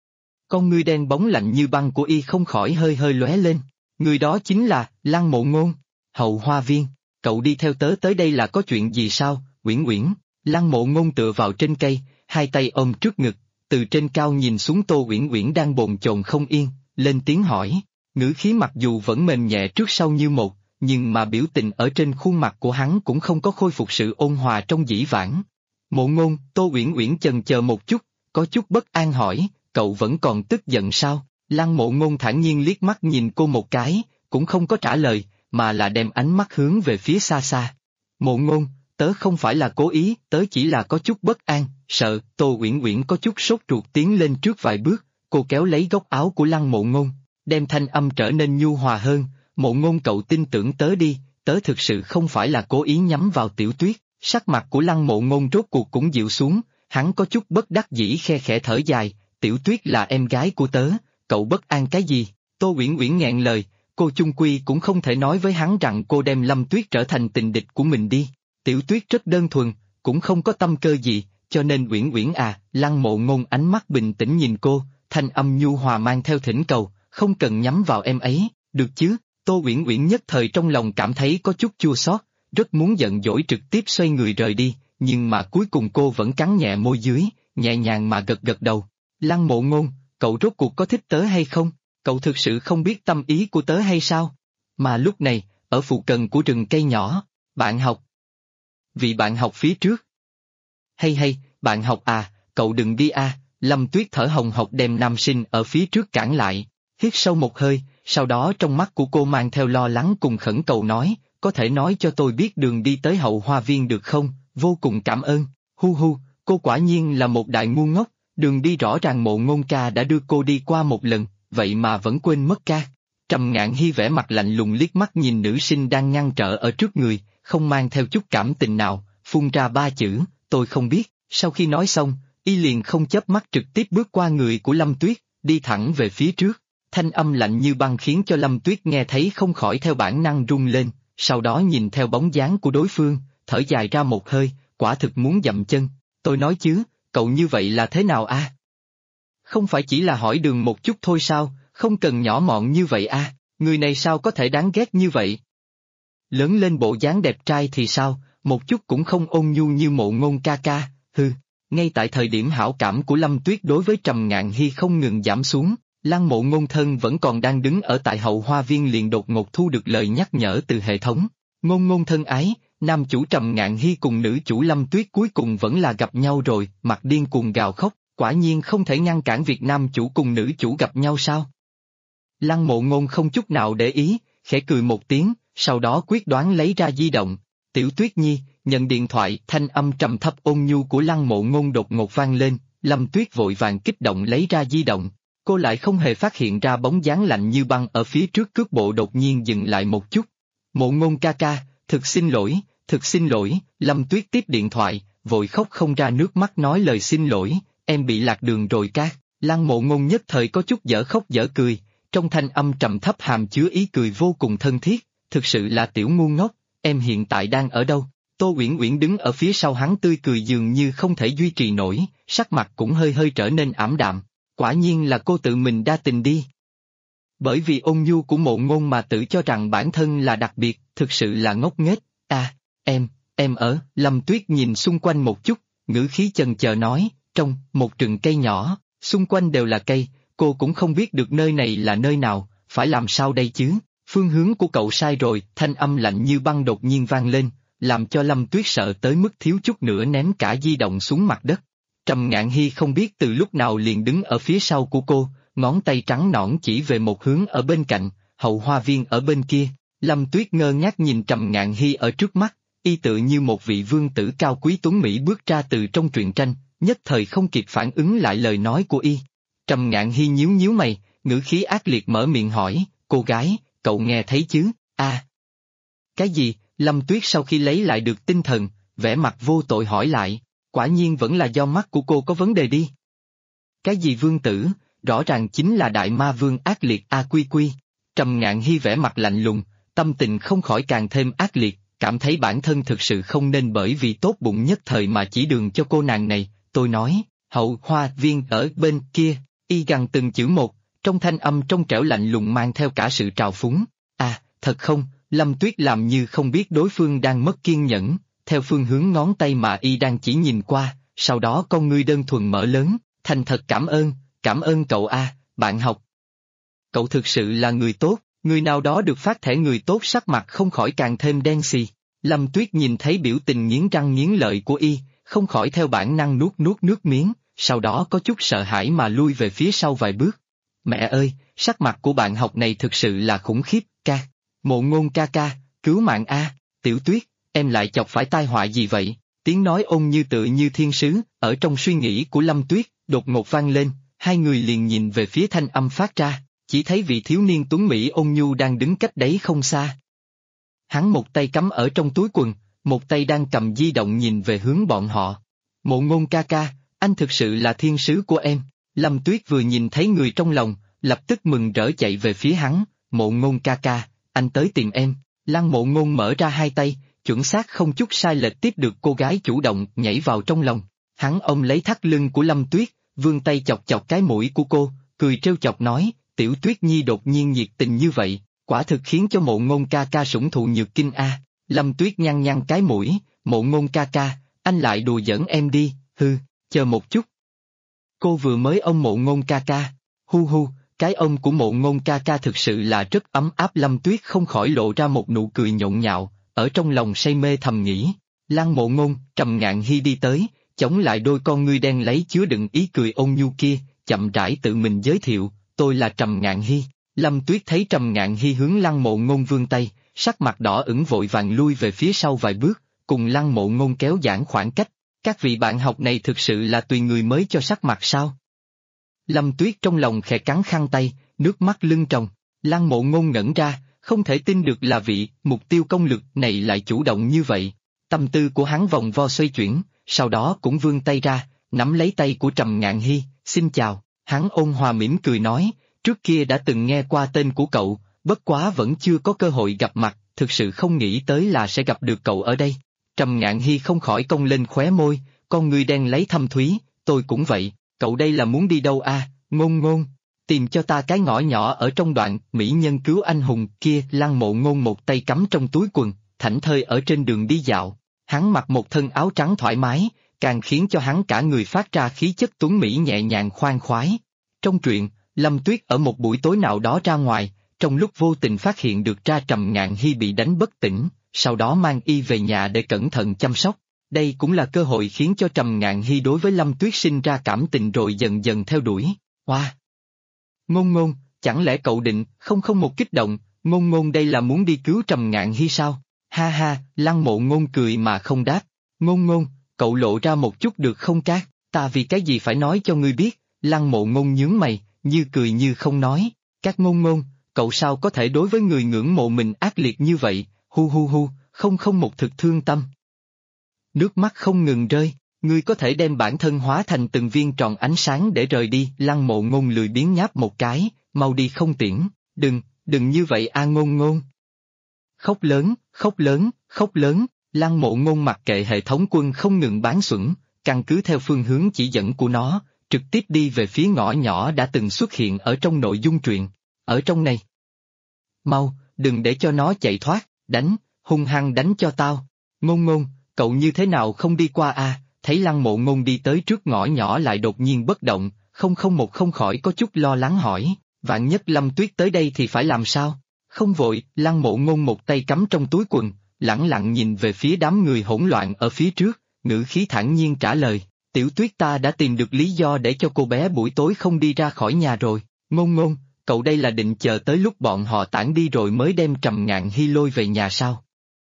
[SPEAKER 1] Con ngươi đen bóng lạnh như băng của y không khỏi hơi hơi lóe lên, người đó chính là Lăng Mộ Ngôn. Hậu Hoa Viên, cậu đi theo tớ tới đây là có chuyện gì sao? Uyển Uyển. Lăng Mộ Ngôn tựa vào trên cây, hai tay ôm trước ngực, từ trên cao nhìn xuống Tô Uyển Uyển đang bồn chồn không yên, lên tiếng hỏi, ngữ khí mặc dù vẫn mềm nhẹ trước sau như một, nhưng mà biểu tình ở trên khuôn mặt của hắn cũng không có khôi phục sự ôn hòa trong dĩ vãng. Mộ Ngôn, Tô Uyển Uyển chần chờ một chút, có chút bất an hỏi, cậu vẫn còn tức giận sao? Lăng Mộ Ngôn thản nhiên liếc mắt nhìn cô một cái, cũng không có trả lời, mà là đem ánh mắt hướng về phía xa xa. Mộ Ngôn, tớ không phải là cố ý, tớ chỉ là có chút bất an, sợ. Tô Uyển Uyển có chút sốt ruột tiến lên trước vài bước, cô kéo lấy góc áo của Lăng Mộ Ngôn, đem thanh âm trở nên nhu hòa hơn, Mộ Ngôn cậu tin tưởng tớ đi, tớ thực sự không phải là cố ý nhắm vào Tiểu Tuyết. Sắc mặt của Lăng Mộ Ngôn rốt cuộc cũng dịu xuống, hắn có chút bất đắc dĩ khe khẽ thở dài, Tiểu Tuyết là em gái của tớ, cậu bất an cái gì? Tô Uyển Uyển nghẹn lời, cô chung quy cũng không thể nói với hắn rằng cô đem Lâm Tuyết trở thành tình địch của mình đi. Tiểu Tuyết rất đơn thuần, cũng không có tâm cơ gì, cho nên Uyển Uyển à, Lăng Mộ Ngôn ánh mắt bình tĩnh nhìn cô, thanh âm nhu hòa mang theo thỉnh cầu, không cần nhắm vào em ấy, được chứ? Tô Uyển Uyển nhất thời trong lòng cảm thấy có chút chua xót, rất muốn giận dỗi trực tiếp xoay người rời đi, nhưng mà cuối cùng cô vẫn cắn nhẹ môi dưới, nhẹ nhàng mà gật gật đầu. Lăng Mộ Ngôn, cậu rốt cuộc có thích tớ hay không? Cậu thực sự không biết tâm ý của tớ hay sao? Mà lúc này, ở phụ cận của rừng cây nhỏ, bạn học. Vị bạn học phía trước. Hay, bạn học à, cậu đừng đi à, Lâm Tuyết thở hồng hộc đem nam sinh ở phía trước cản lại, hít sâu một hơi, sau đó trong mắt của cô mang theo lo lắng cùng khẩn cầu nói, có thể nói cho tôi biết đường đi tới hậu hoa viên được không, vô cùng cảm ơn, hu, cô quả nhiên là một đại ngu ngốc, đường đi rõ ràng Mộ Ngôn ca đã đưa cô đi qua một lần, vậy mà vẫn quên mất ca. Trầm Ngạn Hy vẻ mặt lạnh lùng liếc mắt nhìn nữ sinh đang ngăn trở ở trước người, không mang theo chút cảm tình nào, phun ra 3 chữ, tôi không biết, sau khi nói xong, y liền không chớp mắt trực tiếp bước qua người của Lâm Tuyết, đi thẳng về phía trước, thanh âm lạnh như băng khiến cho Lâm Tuyết nghe thấy không khỏi theo bản năng run lên, sau đó nhìn theo bóng dáng của đối phương, thở dài ra một hơi, quả thực muốn dậm chân, tôi nói chứ, cậu như vậy là thế nào a? Không phải chỉ là hỏi đường một chút thôi sao, không cần nhỏ mọn như vậy a, người này sao có thể đáng ghét như vậy? Lớn lên bộ dáng đẹp trai thì sao, một chút cũng không ôn nhu như Mộ Ngôn ca ca, hừ. Ngay tại thời điểm hảo cảm của Lâm Tuyết đối với Trầm Ngạn Hy không ngừng giảm xuống, Lăng Mộ Ngôn thân vẫn còn đang đứng ở tại hậu hoa viên liền đột ngột thu được lời nhắc nhở từ hệ thống. Ngôn thân ái, nam chủ Trầm Ngạn Hy cùng nữ chủ Lâm Tuyết cuối cùng vẫn là gặp nhau rồi, mặt điên cuồng gào khóc, quả nhiên không thể ngăn cản việc nam chủ cùng nữ chủ gặp nhau sao? Lăng Mộ Ngôn không chút nào để ý, khẽ cười một tiếng, sau đó quyết đoán lấy ra di động. Tiểu Tuyết Nhi, nhận điện thoại, thanh âm trầm thấp ôn nhu của Lăng Mộ Ngôn đột ngột vang lên, Lâm Tuyết vội vàng kích động lấy ra di động, cô lại không hề phát hiện ra bóng dáng lạnh như băng ở phía trước cước bộ đột nhiên dừng lại một chút. Mộ Ngôn ca ca, thực xin lỗi, Lâm Tuyết tiếp điện thoại, vội khóc không ra nước mắt nói lời xin lỗi, em bị lạc đường rồi ca. Lăng Mộ Ngôn nhất thời có chút dở khóc dở cười, trong thanh âm trầm thấp hàm chứa ý cười vô cùng thân thiết, thực sự là tiểu ngu ngốc, em hiện tại đang ở đâu? Tô Uyển Uyển đứng ở phía sau hắn tươi cười dường như không thể duy trì nổi, sắc mặt cũng hơi trở nên ảm đạm, quả nhiên là cô tự mình đa tình đi. Bởi vì ôn nhu của Mộ Ngôn mà tự cho rằng bản thân là đặc biệt, thực sự là ngốc nghếch, em ở, Lâm Tuyết nhìn xung quanh một chút, ngữ khí chần chờ nói, trong một rừng cây nhỏ, xung quanh đều là cây, cô cũng không biết được nơi này là nơi nào, phải làm sao đây chứ, phương hướng của cậu sai rồi, thanh âm lạnh như băng đột nhiên vang lên, làm cho Lâm Tuyết sợ tới mức thiếu chút nữa ném cả di động xuống mặt đất. Trầm Ngạn Hy không biết từ lúc nào liền đứng ở phía sau của cô, ngón tay trắng nõn chỉ về một hướng ở bên cạnh, hậu hoa viên ở bên kia, Lâm Tuyết ngơ ngác nhìn Trầm Ngạn Hy ở trước mắt, y tự như một vị vương tử cao quý tuấn Mỹ bước ra từ trong truyện tranh, nhất thời không kịp phản ứng lại lời nói của y. Trầm Ngạn Hy nhíu mày, ngữ khí ác liệt mở miệng hỏi, cô gái, cậu nghe thấy chứ, Cái gì? Lâm Tuyết sau khi lấy lại được tinh thần, vẻ mặt vô tội hỏi lại, quả nhiên vẫn là do mắt của cô có vấn đề đi. Cái gì vương tử, rõ ràng chính là đại ma vương ác liệt Quy Quy. Trầm Ngạn Hy vẻ mặt lạnh lùng, tâm tình không khỏi càng thêm ác liệt, cảm thấy bản thân thực sự không nên bởi vì tốt bụng nhất thời mà chỉ đường cho cô nàng này, tôi nói, hậu hoa viên ở bên kia, y gằn từng chữ một, trong thanh âm trong trẻo lạnh lùng mang theo cả sự trào phúng, thật không? Lâm Tuyết làm như không biết đối phương đang mất kiên nhẫn, theo phương hướng ngón tay mà y đang chỉ nhìn qua, sau đó con ngươi đơn thuần mở lớn, thành thật cảm ơn cậu bạn học. Cậu thực sự là người tốt, người nào đó được phát thẻ người tốt sắc mặt không khỏi càng thêm đen xì. Lâm Tuyết nhìn thấy biểu tình nghiến răng nghiến lợi của y, không khỏi theo bản năng nuốt nước miếng, sau đó có chút sợ hãi mà lui về phía sau vài bước. Mẹ ơi, sắc mặt của bạn học này thực sự là khủng khiếp, ca. Mộ Ngôn ca ca, cứu mạng Tiểu Tuyết, em lại chọc phải tai họa gì vậy? Tiếng nói ôn như tựa như thiên sứ, ở trong suy nghĩ của Lâm Tuyết, đột ngột vang lên, hai người liền nhìn về phía thanh âm phát ra, chỉ thấy vị thiếu niên tuấn Mỹ ôn nhu đang đứng cách đấy không xa. Hắn một tay cắm ở trong túi quần, một tay đang cầm di động nhìn về hướng bọn họ. Mộ Ngôn ca ca, anh thực sự là thiên sứ của em. Lâm Tuyết vừa nhìn thấy người trong lòng, lập tức mừng rỡ chạy về phía hắn, Mộ Ngôn ca ca, anh tới tìm em. Lăng Mộ Ngôn mở ra hai tay, chuẩn xác không chút sai lệch tiếp được cô gái chủ động nhảy vào trong lòng. Hắn ôm lấy thắt lưng của Lâm Tuyết, vươn tay chọc chọc cái mũi của cô, cười trêu chọc nói, Tiểu Tuyết Nhi đột nhiên nhiệt tình như vậy, quả thực khiến cho Mộ Ngôn ca ca sủng thụ nhược kinh a. Lâm Tuyết nhăn nhăn cái mũi, Mộ Ngôn ca ca, anh lại đùa giỡn em đi, hư, chờ một chút. Cô vừa mới ôm Mộ Ngôn ca ca, hu hu, cái ôm của Mộ Ngôn ca ca thực sự là rất ấm áp. Lâm Tuyết không khỏi lộ ra một nụ cười nhộn nhạo, ở trong lòng say mê thầm nghĩ. Lăng Mộ Ngôn, Trầm Ngạn Hy đi tới, chống lại đôi con ngươi đen lấy chứa đựng ý cười ôn nhu kia, chậm rãi tự mình giới thiệu, tôi là Trầm Ngạn Hy. Lâm Tuyết thấy Trầm Ngạn Hy hướng Lăng Mộ Ngôn vươn tay, sắc mặt đỏ ửng vội vàng lui về phía sau vài bước, cùng Lăng Mộ Ngôn kéo giãn khoảng cách. Các vị bạn học này thực sự là tùy người mới cho sắc mặt sao? Lâm Tuyết trong lòng khẽ cắn khăn tay, nước mắt lưng tròng. Lăng Mộ Ngôn ngẩn ra, không thể tin được là vị mục tiêu công lực này lại chủ động như vậy. Tâm tư của hắn vòng vo xoay chuyển, sau đó cũng vươn tay ra, nắm lấy tay của Trầm Ngạn Hy, xin chào. Hắn ôn hòa mỉm cười nói, trước kia đã từng nghe qua tên của cậu, bất quá vẫn chưa có cơ hội gặp mặt, thực sự không nghĩ tới là sẽ gặp được cậu ở đây. Trầm Ngạn Hy không khỏi cong lên khóe môi, con ngươi đen lấy thâm thúy, tôi cũng vậy, cậu đây là muốn đi đâu a? Ngôn Ngôn, tìm cho ta cái ngõ nhỏ ở trong đoạn mỹ nhân cứu anh hùng kia. Lăng Mộ Ngôn một tay cắm trong túi quần, thảnh thơi ở trên đường đi dạo, hắn mặc một thân áo trắng thoải mái, càng khiến cho hắn cả người phát ra khí chất tuấn mỹ nhẹ nhàng khoan khoái. Trong truyện, Lâm Tuyết ở một buổi tối nào đó ra ngoài, trong lúc vô tình phát hiện được ra Trầm Ngạn Hy bị đánh bất tỉnh, sau đó mang y về nhà để cẩn thận chăm sóc. Đây cũng là cơ hội khiến cho Trầm Ngạn Hy đối với Lâm Tuyết sinh ra cảm tình rồi dần dần theo đuổi. Hoa! Ngôn Ngôn, chẳng lẽ cậu định không một kích động, Ngôn Ngôn đây là muốn đi cứu Trầm Ngạn Hy sao? Ha ha, Lăng Mộ Ngôn cười mà không đáp. Ngôn Ngôn, cậu lộ ra một chút được không Cát, ta vì cái gì phải nói cho ngươi biết. Lăng Mộ Ngôn nhướng mày, như cười như không nói. Các Ngôn Ngôn, cậu sao có thể đối với người ngưỡng mộ mình ác liệt như vậy, hu hu hu, không một thực thương tâm. Nước mắt không ngừng rơi, ngươi có thể đem bản thân hóa thành từng viên tròn ánh sáng để rời đi. Lăng Mộ Ngôn lười biếng nháp một cái, mau đi không tiễn, đừng như vậy a Ngôn Ngôn. Khóc lớn, khóc lớn, khóc lớn, Lăng Mộ Ngôn mặc kệ hệ thống quân không ngừng bán xuẩn, căn cứ theo phương hướng chỉ dẫn của nó, trực tiếp đi về phía ngõ nhỏ đã từng xuất hiện ở trong nội dung truyện, ở trong này. Mau, đừng để cho nó chạy thoát, đánh, hung hăng đánh cho tao. Ngôn Ngôn, cậu như thế nào không đi qua a? Thấy Lăng Mộ Ngôn đi tới trước ngõ nhỏ lại đột nhiên bất động, không khỏi có chút lo lắng hỏi, vạn nhất Lâm Tuyết tới đây thì phải làm sao? Không vội, Lăng Mộ Ngôn một tay cắm trong túi quần, lẳng lặng nhìn về phía đám người hỗn loạn ở phía trước, ngữ khí thản nhiên trả lời, Tiểu Tuyết ta đã tìm được lý do để cho cô bé buổi tối không đi ra khỏi nhà rồi. Ngôn Ngôn, cậu đây là định chờ tới lúc bọn họ tản đi rồi mới đem Trầm Ngạn Hy lôi về nhà sao?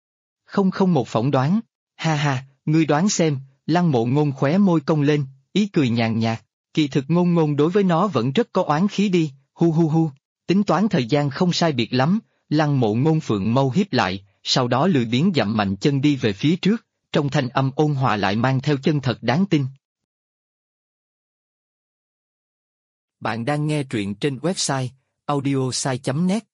[SPEAKER 1] Không một phỏng đoán, ha ha, ngươi đoán xem. Lăng Mộ Ngôn khóe môi cong lên, ý cười nhàn nhạt, kỳ thực Ngôn Ngôn đối với nó vẫn rất có oán khí đi, hu hu hu. Tính toán thời gian không sai biệt lắm, Lăng Mộ Ngôn phượng mâu hiếp lại, sau đó lười biếng dậm mạnh chân đi về phía trước, trong thanh âm ôn hòa lại mang theo chân thật đáng tin. Bạn đang nghe truyện trên website audiosai.net.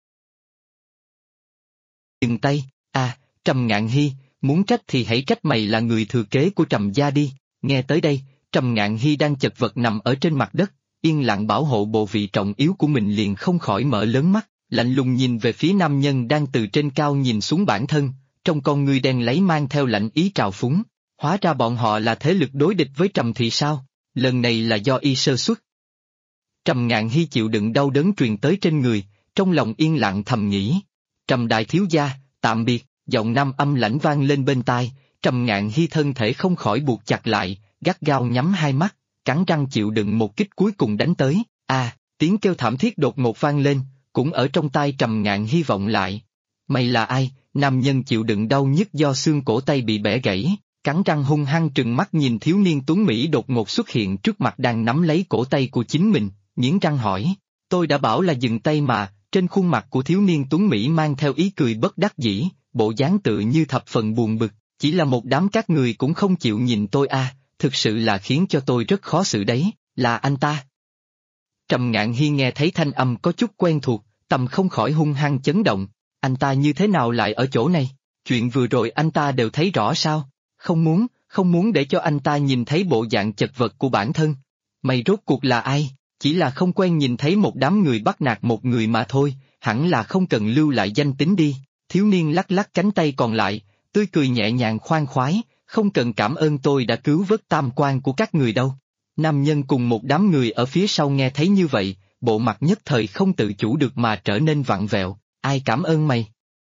[SPEAKER 1] Dừng tay, Trầm Ngạn Hy, muốn trách thì hãy trách mày là người thừa kế của Trầm gia đi. Nghe tới đây, Trầm Ngạn Hy đang chật vật nằm ở trên mặt đất, yên lặng bảo hộ bộ vị trọng yếu của mình liền không khỏi mở lớn mắt, lạnh lùng nhìn về phía nam nhân đang từ trên cao nhìn xuống bản thân, trong con ngươi đen lấy mang theo lạnh ý trào phúng. Hóa ra bọn họ là thế lực đối địch với Trầm thì sao? Lần này là do y sơ suất. Trầm Ngạn Hy chịu đựng đau đớn truyền tới trên người, trong lòng yên lặng thầm nghĩ. Trầm đại thiếu gia, tạm biệt, giọng nam âm lãnh vang lên bên tai, Trầm Ngạn Hy thân thể không khỏi buộc chặt lại, gắt gao nhắm hai mắt, cắn răng chịu đựng một kích cuối cùng đánh tới. Tiếng kêu thảm thiết đột ngột vang lên, cũng ở trong tai Trầm Ngạn hy vọng lại. Mày là ai? Nam nhân chịu đựng đau nhức do xương cổ tay bị bẻ gãy, cắn răng hung hăng trừng mắt nhìn thiếu niên tuấn Mỹ đột ngột xuất hiện trước mặt đang nắm lấy cổ tay của chính mình, nghiến răng hỏi. Tôi đã bảo là dừng tay mà. Trên khuôn mặt của thiếu niên tuấn Mỹ mang theo ý cười bất đắc dĩ, bộ dáng tự như thập phần buồn bực, chỉ là một đám các người cũng không chịu nhìn tôi thực sự là khiến cho tôi rất khó xử đấy, là anh ta. Trầm Ngạn Hy nghe thấy thanh âm có chút quen thuộc, tâm không khỏi hung hăng chấn động, anh ta như thế nào lại ở chỗ này? Chuyện vừa rồi anh ta đều thấy rõ sao? Không muốn để cho anh ta nhìn thấy bộ dạng chật vật của bản thân. Mày rốt cuộc là ai? Chỉ là không quen nhìn thấy một đám người bắt nạt một người mà thôi, hẳn là không cần lưu lại danh tính đi. Thiếu niên lắc lắc cánh tay còn lại, tươi cười nhẹ nhàng khoan khoái, không cần cảm ơn tôi đã cứu vớt tam quan của các người đâu. Nam nhân cùng một đám người ở phía sau nghe thấy như vậy, bộ mặt nhất thời không tự chủ được mà trở nên vặn vẹo. Ai cảm ơn mày?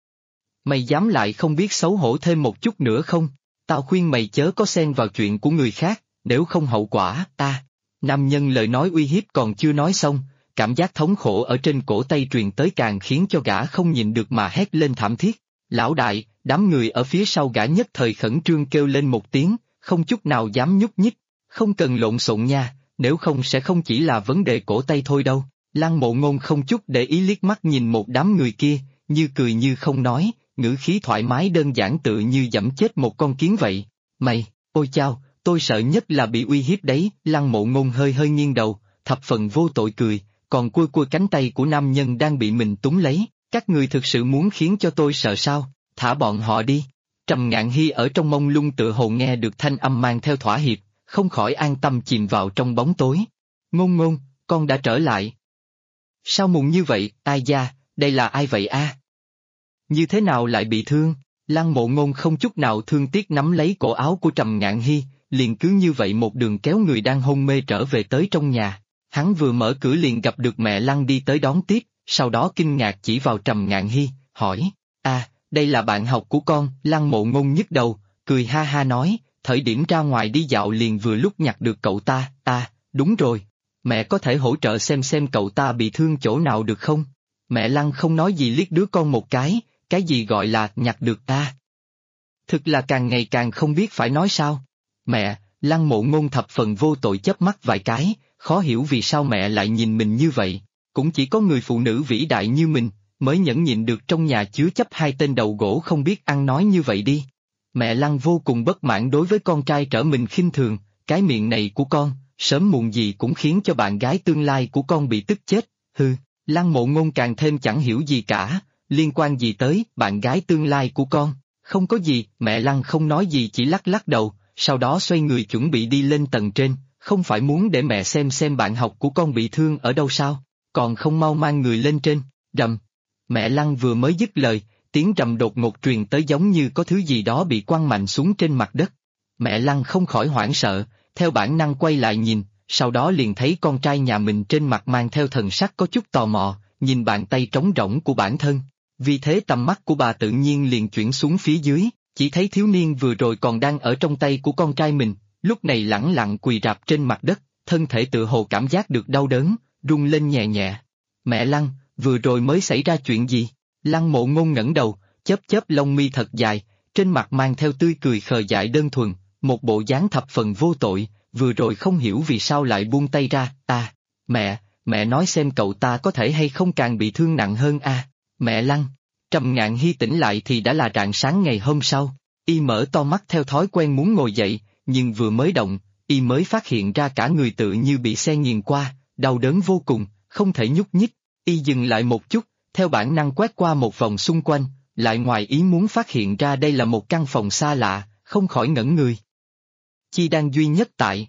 [SPEAKER 1] Mày dám lại không biết xấu hổ thêm một chút nữa không? Tao khuyên mày chớ có xen vào chuyện của người khác, nếu không hậu quả, ta. Nam nhân lời nói uy hiếp còn chưa nói xong, cảm giác thống khổ ở trên cổ tay truyền tới càng khiến cho gã không nhịn được mà hét lên thảm thiết. Lão đại, đám người ở phía sau gã nhất thời khẩn trương kêu lên một tiếng, không chút nào dám nhúc nhích, không cần lộn xộn nha, nếu không sẽ không chỉ là vấn đề cổ tay thôi đâu. Lăng Mộ Ngôn không chút để ý liếc mắt nhìn một đám người kia, như cười như không nói, ngữ khí thoải mái đơn giản tự như giẫm chết một con kiến vậy. Mày, ôi chao, tôi sợ nhất là bị uy hiếp đấy. Lăng Mộ Ngôn hơi hơi nghiêng đầu, thập phần vô tội cười, còn cua cua cánh tay của nam nhân đang bị mình túm lấy. Các người thực sự muốn khiến cho tôi sợ sao? Thả bọn họ đi. Trầm Ngạn Hy ở trong mông lung tựa hồ nghe được thanh âm mang theo thỏa hiệp, không khỏi an tâm chìm vào trong bóng tối. Ngôn Ngôn, con đã trở lại. Sao muộn như vậy? Ai da, đây là ai vậy a? Như thế nào lại bị thương? Lăng Mộ Ngôn không chút nào thương tiếc nắm lấy cổ áo của Trầm Ngạn Hy, liền cứ như vậy một đường kéo người đang hôn mê trở về tới trong nhà. Hắn vừa mở cửa liền gặp được mẹ Lăng đi tới đón tiếp, sau đó kinh ngạc chỉ vào Trầm Ngạn Hy, hỏi, đây là bạn học của con. Lăng Mộ Ngôn nhức đầu, cười ha ha nói, thời điểm ra ngoài đi dạo liền vừa lúc nhặt được cậu ta. Đúng rồi, mẹ có thể hỗ trợ xem cậu ta bị thương chỗ nào được không? Mẹ Lăng không nói gì liếc đứa con một cái gì gọi là nhặt được ta? Thực là càng ngày càng không biết phải nói sao. Mẹ, Lăng Mộ Ngôn thập phần vô tội chớp mắt vài cái, khó hiểu vì sao mẹ lại nhìn mình như vậy, cũng chỉ có người phụ nữ vĩ đại như mình, mới nhẫn nhịn được trong nhà chứa chấp hai tên đầu gỗ không biết ăn nói như vậy đi. Mẹ Lăng vô cùng bất mãn đối với con trai trở mình khinh thường, cái miệng này của con, sớm muộn gì cũng khiến cho bạn gái tương lai của con bị tức chết. Hừ, Lăng Mộ Ngôn càng thêm chẳng hiểu gì cả, liên quan gì tới bạn gái tương lai của con? Không có gì. Mẹ Lăng không nói gì chỉ lắc lắc đầu, sau đó xoay người chuẩn bị đi lên tầng trên, không phải muốn để mẹ xem bạn học của con bị thương ở đâu sao? Còn không mau mang người lên trên. Rầm. Mẹ Lăng vừa mới dứt lời, tiếng rầm đột ngột truyền tới giống như có thứ gì đó bị quăng mạnh xuống trên mặt đất. Mẹ Lăng không khỏi hoảng sợ, theo bản năng quay lại nhìn, sau đó liền thấy con trai nhà mình trên mặt mang theo thần sắc có chút tò mò, nhìn bàn tay trống rỗng của bản thân. Vì thế tầm mắt của bà tự nhiên liền chuyển xuống phía dưới, chỉ thấy thiếu niên vừa rồi còn đang ở trong tay của con trai mình, lúc này lẳng lặng quỳ rạp trên mặt đất, thân thể tựa hồ cảm giác được đau đớn, rung lên nhẹ nhẹ. Mẹ Lăng, vừa rồi mới xảy ra chuyện gì? Lăng Mộ Ngôn ngẩng đầu, chớp lông mi thật dài, trên mặt mang theo tươi cười khờ dại đơn thuần, một bộ dáng thập phần vô tội, vừa rồi không hiểu vì sao lại buông tay ra. Mẹ nói xem cậu ta có thể hay không càng bị thương nặng hơn a? Mẹ Lăng. Trầm Ngạn Hy tỉnh lại thì đã là rạng sáng ngày hôm sau, y mở to mắt theo thói quen muốn ngồi dậy, nhưng vừa mới động, y mới phát hiện ra cả người tự như bị xe nghiền qua, đau đớn vô cùng, không thể nhúc nhích. Y dừng lại một chút, theo bản năng quét qua một vòng xung quanh, lại ngoài ý muốn phát hiện ra đây là một căn phòng xa lạ, không khỏi ngẩn người. Chi đang duy nhất tại,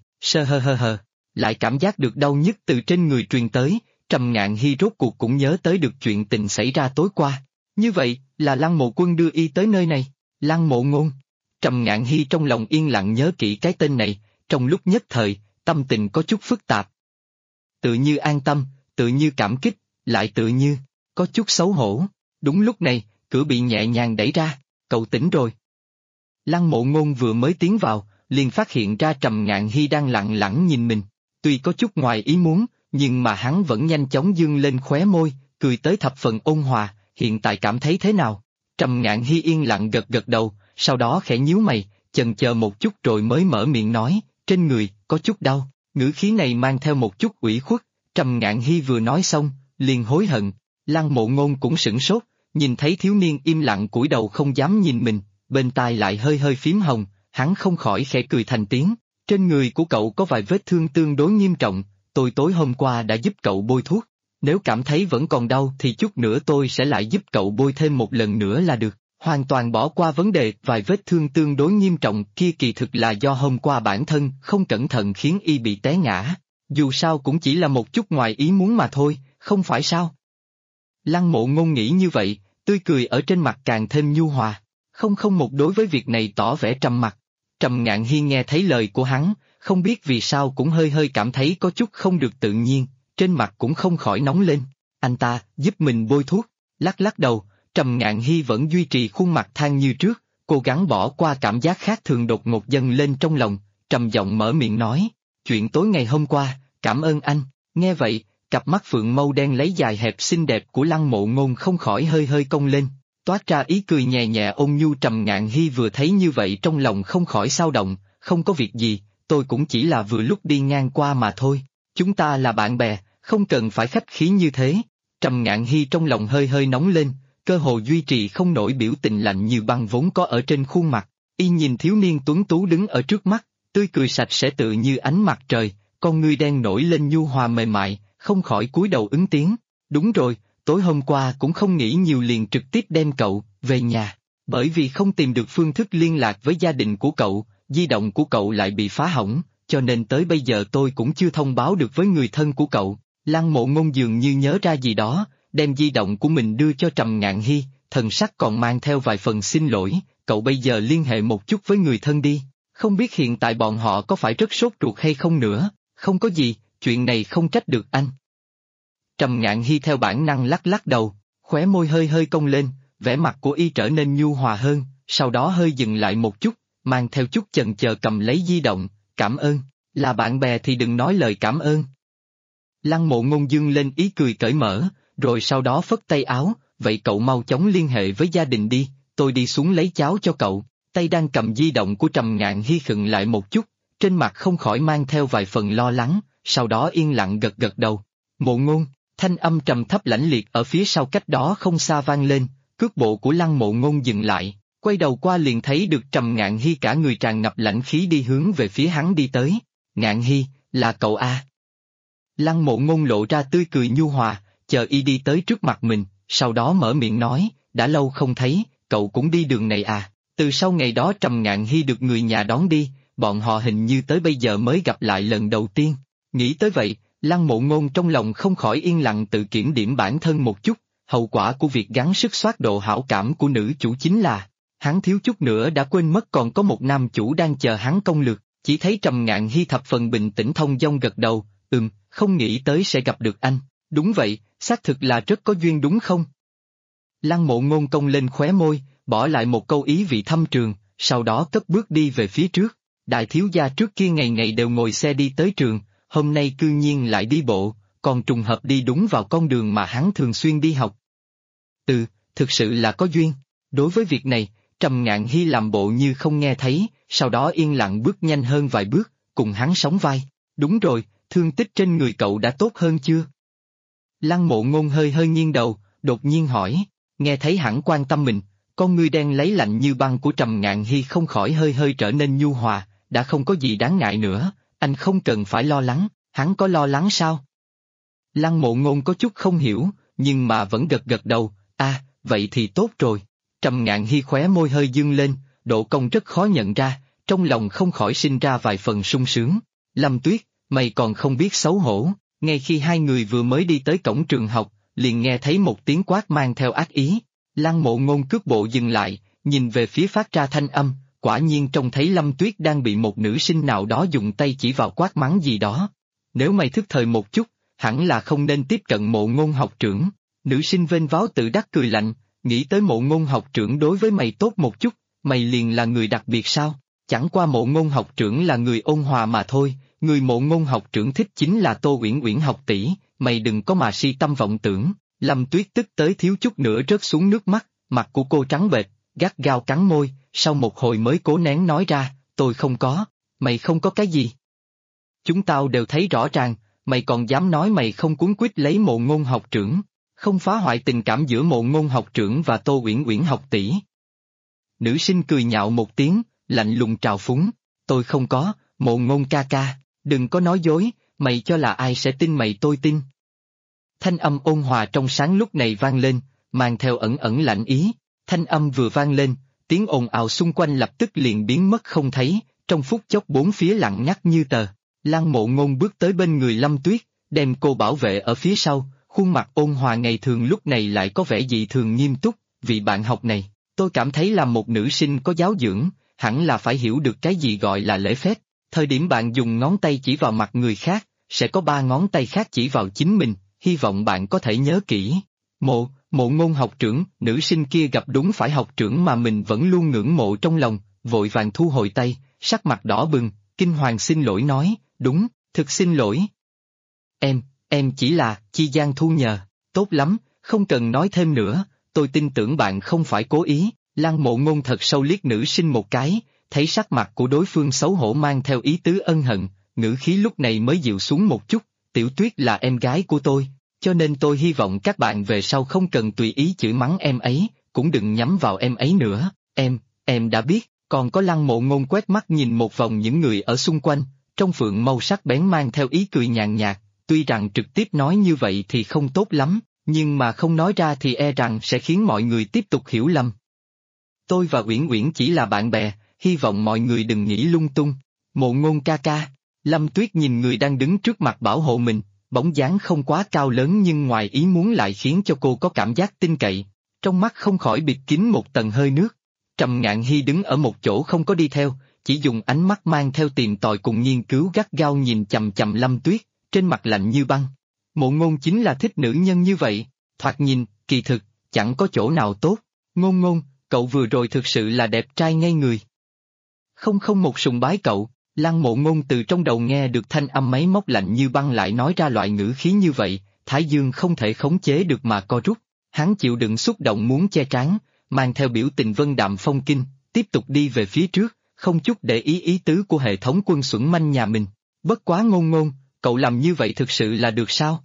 [SPEAKER 1] lại cảm giác được đau nhức từ trên người truyền tới, Trầm Ngạn Hy rốt cuộc cũng nhớ tới được chuyện tình xảy ra tối qua. Như vậy, là Lăng Mộ Quân đưa y tới nơi này, Lăng Mộ Ngôn. Trầm Ngạn Hy trong lòng yên lặng nhớ kỹ cái tên này, trong lúc nhất thời, tâm tình có chút phức tạp. Tự như an tâm, tự như cảm kích, lại tự như, có chút xấu hổ. Đúng lúc này, cửa bị nhẹ nhàng đẩy ra, cậu tỉnh rồi. Lăng Mộ Ngôn vừa mới tiến vào, liền phát hiện ra Trầm Ngạn Hy đang lặng lặng nhìn mình. Tuy có chút ngoài ý muốn, nhưng mà hắn vẫn nhanh chóng dương lên khóe môi, cười tới thập phần ôn hòa. Hiện tại cảm thấy thế nào? Trầm Ngạn Hy yên lặng gật đầu, sau đó khẽ nhíu mày, chần chờ một chút rồi mới mở miệng nói, trên người, có chút đau. Ngữ khí này mang theo một chút ủy khuất. Trầm Ngạn Hy vừa nói xong, liền hối hận. Lăng Mộ Ngôn cũng sửng sốt, nhìn thấy thiếu niên im lặng cúi đầu không dám nhìn mình, bên tai lại hơi hơi phím hồng, hắn không khỏi khẽ cười thành tiếng. Trên người của cậu có vài vết thương tương đối nghiêm trọng, tôi tối hôm qua đã giúp cậu bôi thuốc. Nếu cảm thấy vẫn còn đau thì chút nữa tôi sẽ lại giúp cậu bôi thêm một lần nữa là được. Hoàn toàn bỏ qua vấn đề vài vết thương tương đối nghiêm trọng kia kỳ thực là do hôm qua bản thân không cẩn thận khiến y bị té ngã. Dù sao cũng chỉ là một chút ngoài ý muốn mà thôi, không phải sao? Lăng Mộ Ngôn nghĩ như vậy, tươi cười ở trên mặt càng thêm nhu hòa. Không một đối với việc này tỏ vẻ trầm mặc. Trầm Ngạn Hi nghe thấy lời của hắn, không biết vì sao cũng hơi hơi cảm thấy có chút không được tự nhiên, trên mặt cũng không khỏi nóng lên. Anh ta giúp mình bôi thuốc, lắc lắc đầu, Trầm Ngạn Hi vẫn duy trì khuôn mặt than như trước, cố gắng bỏ qua cảm giác khác thường đột ngột dâng lên trong lòng, trầm giọng mở miệng nói, chuyện tối ngày hôm qua, cảm ơn anh. Nghe vậy, cặp mắt phượng mâu đen lấy dài hẹp xinh đẹp của Lăng Mộ Ngôn không khỏi hơi hơi cong lên, toát ra ý cười nhẹ nhẹ ôn nhu. Trầm Ngạn Hi vừa thấy như vậy trong lòng không khỏi xao động, không có việc gì, tôi cũng chỉ là vừa lúc đi ngang qua mà thôi, chúng ta là bạn bè, không cần phải khách khí như thế. Trầm Ngạn Hi trong lòng hơi hơi nóng lên, cơ hồ duy trì không nổi biểu tình lạnh như băng vốn có ở trên khuôn mặt, y nhìn thiếu niên tuấn tú đứng ở trước mắt, tươi cười sạch sẽ tự như ánh mặt trời, con ngươi đen nổi lên nhu hòa mềm mại, không khỏi cúi đầu ứng tiếng. Đúng rồi, tối hôm qua cũng không nghĩ nhiều liền trực tiếp đem cậu về nhà, bởi vì không tìm được phương thức liên lạc với gia đình của cậu, di động của cậu lại bị phá hỏng, cho nên tới bây giờ tôi cũng chưa thông báo được với người thân của cậu. Lăng Mộ Ngôn dường như nhớ ra gì đó, đem di động của mình đưa cho Trầm Ngạn Hi, thần sắc còn mang theo vài phần xin lỗi, cậu bây giờ liên hệ một chút với người thân đi, không biết hiện tại bọn họ có phải rất sốt ruột hay không nữa. Không có gì, chuyện này không trách được anh. Trầm Ngạn Hi theo bản năng lắc lắc đầu, khóe môi hơi hơi cong lên, vẻ mặt của y trở nên nhu hòa hơn, sau đó hơi dừng lại một chút, mang theo chút chần chờ cầm lấy di động, cảm ơn, là bạn bè thì đừng nói lời cảm ơn. Lăng Mộ Ngôn dương lên ý cười cởi mở, rồi sau đó phất tay áo, vậy cậu mau chóng liên hệ với gia đình đi, tôi đi xuống lấy cháo cho cậu. Tay đang cầm di động của Trầm Ngạn Hi khựng lại một chút, trên mặt không khỏi mang theo vài phần lo lắng, sau đó yên lặng gật gật đầu. Mộ Ngôn, thanh âm trầm thấp lãnh liệt ở phía sau cách đó không xa vang lên, cước bộ của Lăng Mộ Ngôn dừng lại, quay đầu qua liền thấy được Trầm Ngạn Hi cả người tràn ngập lãnh khí đi hướng về phía hắn đi tới. Ngạn Hi, là cậu à? Lăng Mộ Ngôn lộ ra tươi cười nhu hòa, chờ y đi tới trước mặt mình, sau đó mở miệng nói, đã lâu không thấy, cậu cũng đi đường này à? Từ sau ngày đó Trầm Ngạn Hi được người nhà đón đi, bọn họ hình như tới bây giờ mới gặp lại lần đầu tiên. Nghĩ tới vậy, Lăng Mộ Ngôn trong lòng không khỏi yên lặng tự kiểm điểm bản thân một chút, hậu quả của việc gắng sức soát độ hảo cảm của nữ chủ chính là, hắn thiếu chút nữa đã quên mất còn có một nam chủ đang chờ hắn công lược, chỉ thấy Trầm Ngạn Hi thập phần bình tĩnh thông dong gật đầu, không nghĩ tới sẽ gặp được anh, đúng vậy, xác thực là rất có duyên đúng không? Lăng Mộ Ngôn cong lên khóe môi, bỏ lại một câu ý vị thâm trường, sau đó cất bước đi về phía trước. Đại thiếu gia trước kia ngày ngày đều ngồi xe đi tới trường, hôm nay cư nhiên lại đi bộ, còn trùng hợp đi đúng vào con đường mà hắn thường xuyên đi học. Thực sự là có duyên. Đối với việc này, Trầm Ngạn Hi làm bộ như không nghe thấy, sau đó yên lặng bước nhanh hơn vài bước, cùng hắn sóng vai. Đúng rồi, thương tích trên người cậu đã tốt hơn chưa? Lăng Mộ Ngôn hơi hơi nghiêng đầu, đột nhiên hỏi, nghe thấy hắn quan tâm mình, con ngươi đen lấy lạnh như băng của Trầm Ngạn Hi không khỏi hơi hơi trở nên nhu hòa, đã không có gì đáng ngại nữa, anh không cần phải lo lắng, hắn có lo lắng sao? Lăng Mộ Ngôn có chút không hiểu, nhưng mà vẫn gật gật đầu, vậy thì tốt rồi. Trầm Ngạn Hi khóe môi hơi dương lên, độ cong rất khó nhận ra, trong lòng không khỏi sinh ra vài phần sung sướng. Lâm Tuyết, mày còn không biết xấu hổ, ngay khi hai người vừa mới đi tới cổng trường học, liền nghe thấy một tiếng quát mang theo ác ý. Lăng Mộ Ngôn cước bộ dừng lại, nhìn về phía phát ra thanh âm, quả nhiên trông thấy Lâm Tuyết đang bị một nữ sinh nào đó dùng tay chỉ vào quát mắng gì đó. Nếu mày thức thời một chút, hẳn là không nên tiếp cận Mộ Ngôn học trưởng. Nữ sinh vênh váo tự đắc cười lạnh, nghĩ tới Mộ Ngôn học trưởng đối với mày tốt một chút, mày liền là người đặc biệt sao? Chẳng qua Mộ Ngôn học trưởng là người ôn hòa mà thôi, người Mộ Ngôn học trưởng thích chính là Tô Uyển Uyển học tỷ, mày đừng có mà si tâm vọng tưởng. Lâm Tuyết tức tới thiếu chút nữa rớt xuống nước mắt, mặt của cô trắng bệch, gắt gao cắn môi, sau một hồi mới cố nén nói ra, tôi không có, mày không có cái gì. Chúng tao đều thấy rõ ràng, mày còn dám nói mày không cuốn quýt lấy Mộ Ngôn học trưởng, không phá hoại tình cảm giữa Mộ Ngôn học trưởng và Tô Uyển Uyển học tỷ. Nữ sinh cười nhạo một tiếng, lạnh lùng trào phúng, tôi không có, Mộ Ngôn ca ca, đừng có nói dối, mày cho là ai sẽ tin mày tôi tin. Thanh âm ôn hòa trong sáng lúc này vang lên, mang theo ẩn ẩn lạnh ý. Thanh âm vừa vang lên, tiếng ồn ào xung quanh lập tức liền biến mất không thấy, trong phút chốc bốn phía lặng ngắt như tờ. Lăng Mộ Ngôn bước tới bên người Lâm Tuyết, đem cô bảo vệ ở phía sau, khuôn mặt ôn hòa ngày thường lúc này lại có vẻ dị thường nghiêm túc. Vị bạn học này, tôi cảm thấy là một nữ sinh có giáo dưỡng, hẳn là phải hiểu được cái gì gọi là lễ phép. Thời điểm bạn dùng ngón tay chỉ vào mặt người khác, sẽ có 3 ngón tay khác chỉ vào chính mình, hy vọng bạn có thể nhớ kỹ. Mộ Ngôn học trưởng, nữ sinh kia gặp đúng phải học trưởng mà mình vẫn luôn ngưỡng mộ trong lòng, vội vàng thu hồi tay, sắc mặt đỏ bừng, kinh hoàng xin lỗi nói, đúng, thực xin lỗi. Em chỉ là, Chi Giang Thu nhờ, tốt lắm, không cần nói thêm nữa, tôi tin tưởng bạn không phải cố ý. Lăng Mộ Ngôn thật sâu liếc nữ sinh một cái, thấy sắc mặt của đối phương xấu hổ mang theo ý tứ ân hận, ngữ khí lúc này mới dịu xuống một chút, Tiểu Tuyết là em gái của tôi, cho nên tôi hy vọng các bạn về sau không cần tùy ý chửi mắng em ấy, cũng đừng nhắm vào em ấy nữa, em đã biết. Còn có Lăng Mộ Ngôn quét mắt nhìn một vòng những người ở xung quanh, trong phượng mâu sắc bén mang theo ý cười nhàn nhạt, tuy rằng trực tiếp nói như vậy thì không tốt lắm, nhưng mà không nói ra thì e rằng sẽ khiến mọi người tiếp tục hiểu lầm. Tôi và Uyển Uyển chỉ là bạn bè, hy vọng mọi người đừng nghĩ lung tung. Mộ Ngôn ca ca. Lâm Tuyết nhìn người đang đứng trước mặt bảo hộ mình, bóng dáng không quá cao lớn nhưng ngoài ý muốn lại khiến cho cô có cảm giác tin cậy, trong mắt không khỏi bịt kín một tầng hơi nước. Trầm Ngạn Hy đứng ở một chỗ không có đi theo, chỉ dùng ánh mắt mang theo tìm tòi cùng nghiên cứu gắt gao nhìn chằm chằm Lâm Tuyết, trên mặt lạnh như băng. Mộ Ngôn chính là thích nữ nhân như vậy, thoạt nhìn, kỳ thực, chẳng có chỗ nào tốt. Ngôn, cậu vừa rồi thực sự là đẹp trai ngây người. Không một sùng bái cậu. Lăng Mộ Ngôn từ trong đầu nghe được thanh âm máy móc lạnh như băng lại nói ra loại ngữ khí như vậy, Thái Dương không thể khống chế được mà co rút, hắn chịu đựng xúc động muốn che trán, mang theo biểu tình vân đạm phong kinh, tiếp tục đi về phía trước, không chút để ý tứ của hệ thống quân xuẩn manh nhà mình. Bất quá Ngôn, cậu làm như vậy thực sự là được sao?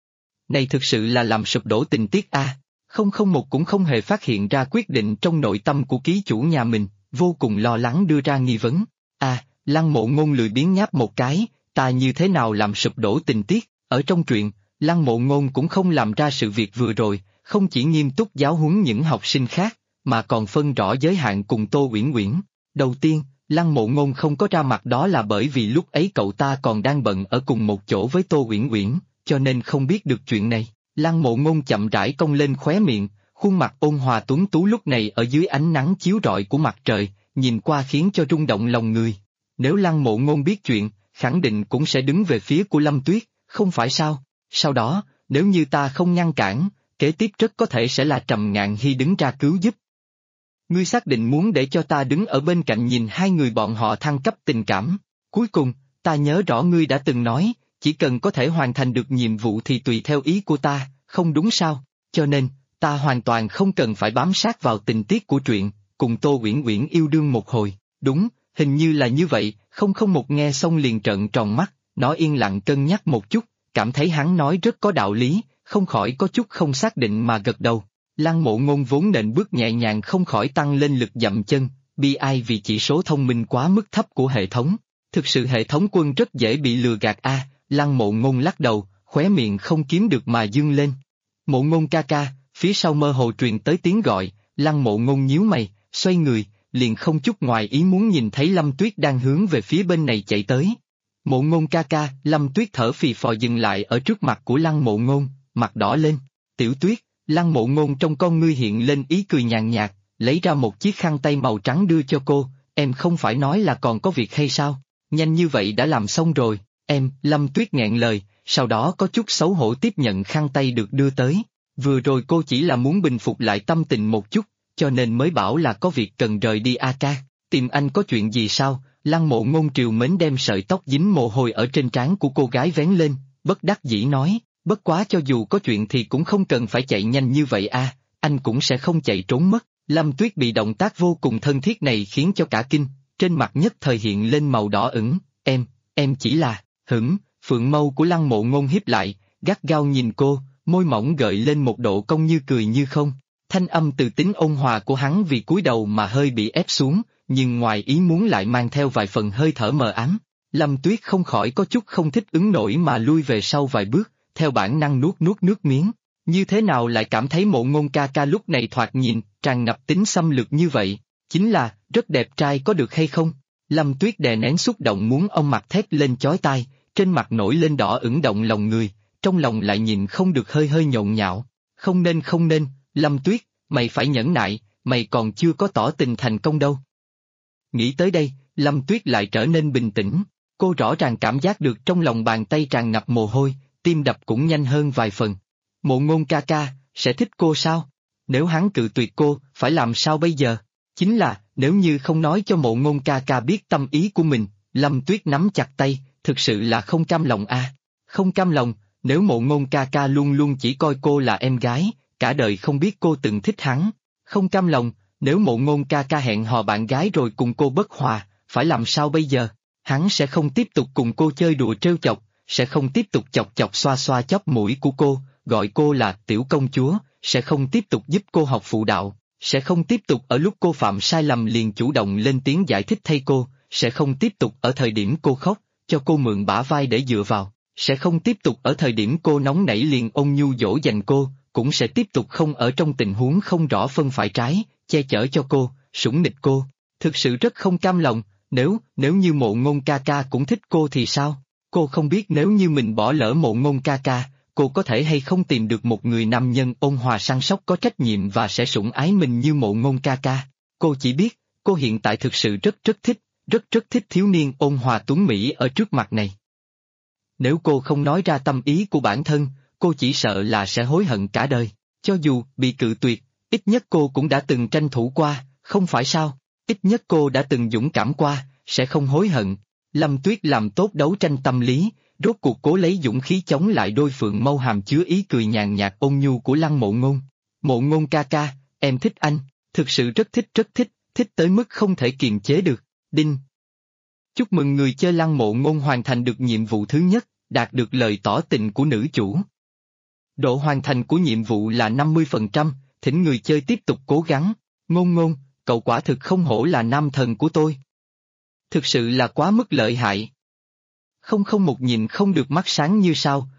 [SPEAKER 1] Này thực sự là làm sụp đổ tình tiết a. 001 cũng không hề phát hiện ra quyết định trong nội tâm của ký chủ nhà mình, vô cùng lo lắng đưa ra nghi vấn. Lăng Mộ Ngôn lười biếng nháp một cái, ta như thế nào làm sụp đổ tình tiết, ở trong truyện, Lăng Mộ Ngôn cũng không làm ra sự việc vừa rồi, không chỉ nghiêm túc giáo huấn những học sinh khác, mà còn phân rõ giới hạn cùng Tô Uyển Uyển. Đầu tiên, Lăng Mộ Ngôn không có ra mặt đó là bởi vì lúc ấy cậu ta còn đang bận ở cùng một chỗ với Tô Uyển Uyển, cho nên không biết được chuyện này. Lăng Mộ Ngôn chậm rãi cong lên khóe miệng, khuôn mặt ôn hòa tuấn tú lúc này ở dưới ánh nắng chiếu rọi của mặt trời, nhìn qua khiến cho rung động lòng người. Nếu Lăng Mộ Ngôn biết chuyện, khẳng định cũng sẽ đứng về phía của Lâm Tuyết, không phải sao? Sau đó, nếu như ta không ngăn cản, kế tiếp rất có thể sẽ là Trầm Ngạn Hy đứng ra cứu giúp. Ngươi xác định muốn để cho ta đứng ở bên cạnh nhìn hai người bọn họ thăng cấp tình cảm. Cuối cùng, ta nhớ rõ ngươi đã từng nói, chỉ cần có thể hoàn thành được nhiệm vụ thì tùy theo ý của ta, không đúng sao? Cho nên, ta hoàn toàn không cần phải bám sát vào tình tiết của truyện, cùng Tô Uyển Uyển yêu đương một hồi. Đúng, hình như là như vậy. 001 nghe xong liền trợn tròn mắt, nó yên lặng cân nhắc một chút, cảm thấy hắn nói rất có đạo lý, không khỏi có chút không xác định mà gật đầu. Lăng Mộ Ngôn vốn nện bước nhẹ nhàng không khỏi tăng lên lực dậm chân, bi ai vì chỉ số thông minh quá mức thấp của hệ thống. Thực sự hệ thống quân rất dễ bị lừa gạt a. Lăng Mộ Ngôn lắc đầu, khóe miệng không kiếm được mà dương lên. Mộ Ngôn ca ca, phía sau mơ hồ truyền tới tiếng gọi, Lăng Mộ Ngôn nhíu mày, xoay người, liền không chút ngoài ý muốn nhìn thấy Lâm Tuyết đang hướng về phía bên này chạy tới. Mộ Ngôn ca ca, Lâm Tuyết thở phì phò dừng lại ở trước mặt của Lăng Mộ Ngôn, mặt đỏ lên. Tiểu Tuyết, Lăng Mộ Ngôn trong con ngươi hiện lên ý cười nhàn nhạt, lấy ra một chiếc khăn tay màu trắng đưa cho cô, em không phải nói là còn có việc hay sao? Nhanh như vậy đã làm xong rồi, em. Lâm Tuyết nghẹn lời, sau đó có chút xấu hổ tiếp nhận khăn tay được đưa tới. Vừa rồi cô chỉ là muốn bình phục lại tâm tình một chút, cho nên mới bảo là có việc cần rời đi a ca. Tìm anh có chuyện gì sao? Lăng Mộ Ngôn triều mến đem sợi tóc dính mồ hôi ở trên trán của cô gái vén lên, bất đắc dĩ nói, bất quá cho dù có chuyện thì cũng không cần phải chạy nhanh như vậy a, anh cũng sẽ không chạy trốn mất. Lâm Tuyết bị động tác vô cùng thân thiết này khiến cho cả kinh, trên mặt nhất thời hiện lên màu đỏ ửng. Em chỉ là, phượng mâu của Lăng Mộ Ngôn híp lại, gắt gao nhìn cô, môi mỏng gợi lên một độ cong như cười như không. Thanh âm từ tính ôn hòa của hắn vì cúi đầu mà hơi bị ép xuống, nhưng ngoài ý muốn lại mang theo vài phần hơi thở mờ ám. Lâm Tuyết không khỏi có chút không thích ứng nổi mà lui về sau vài bước, theo bản năng nuốt nuốt nước miếng. Như thế nào lại cảm thấy Mộ Ngôn ca ca lúc này thoạt nhìn, tràn ngập tính xâm lược như vậy? Chính là, rất đẹp trai có được hay không? Lâm Tuyết đè nén xúc động muốn ông mặt thét lên chói tai, trên mặt nổi lên đỏ ửng động lòng người, trong lòng lại nhìn không được hơi hơi nhộn nhạo. Không nên, Lâm Tuyết, mày phải nhẫn nại, mày còn chưa có tỏ tình thành công đâu. Nghĩ tới đây, Lâm Tuyết lại trở nên bình tĩnh, cô rõ ràng cảm giác được trong lòng bàn tay tràn ngập mồ hôi, tim đập cũng nhanh hơn vài phần. Mộ Ngôn ca ca, sẽ thích cô sao? Nếu hắn cự tuyệt cô, phải làm sao bây giờ? Chính là, nếu như không nói cho Mộ Ngôn ca ca biết tâm ý của mình, Lâm Tuyết nắm chặt tay, thực sự là không cam lòng a. Không cam lòng, nếu Mộ Ngôn ca ca luôn luôn chỉ coi cô là em gái, cả đời không biết cô từng thích hắn. Không cam lòng, nếu Mộ Ngôn ca ca hẹn hò bạn gái rồi cùng cô bất hòa, phải làm sao bây giờ? Hắn sẽ không tiếp tục cùng cô chơi đùa trêu chọc, sẽ không tiếp tục chọc chọc xoa xoa chóp mũi của cô, gọi cô là tiểu công chúa, sẽ không tiếp tục giúp cô học phụ đạo, sẽ không tiếp tục ở lúc cô phạm sai lầm liền chủ động lên tiếng giải thích thay cô, sẽ không tiếp tục ở thời điểm cô khóc, cho cô mượn bả vai để dựa vào, sẽ không tiếp tục ở thời điểm cô nóng nảy liền ôn nhu dỗ dành cô, cũng sẽ tiếp tục không ở trong tình huống không rõ phân phải trái, che chở cho cô, sủng nịch cô. Thực sự rất không cam lòng, nếu như Mộ Ngôn ca ca cũng thích cô thì sao? Cô không biết nếu như mình bỏ lỡ Mộ Ngôn ca ca, cô có thể hay không tìm được một người nam nhân ôn hòa săn sóc có trách nhiệm và sẽ sủng ái mình như Mộ Ngôn ca ca. Cô chỉ biết, cô hiện tại thực sự rất thích thiếu niên ôn hòa tuấn mỹ ở trước mặt này. Nếu cô không nói ra tâm ý của bản thân, cô chỉ sợ là sẽ hối hận cả đời. Cho dù bị cự tuyệt, ít nhất cô cũng đã từng tranh thủ qua, không phải sao? Ít nhất cô đã từng dũng cảm qua, sẽ không hối hận. Lâm Tuyết làm tốt đấu tranh tâm lý, rốt cuộc cố lấy dũng khí chống lại đôi phượng mâu hàm chứa ý cười nhàn nhạt ôn nhu của Lăng Mộ Ngôn. Mộ Ngôn ca ca, em thích anh, thực sự rất thích tới mức không thể kiềm chế được. Đinh! Chúc mừng người chơi Lăng Mộ Ngôn hoàn thành được nhiệm vụ thứ nhất, đạt được lời tỏ tình của nữ chủ. Độ hoàn thành của nhiệm vụ là 50%, thỉnh người chơi tiếp tục cố gắng. Ngôn, cậu quả thực không hổ là nam thần của tôi. Thực sự là quá mức lợi hại. 001 nhìn không được mắt sáng như sao,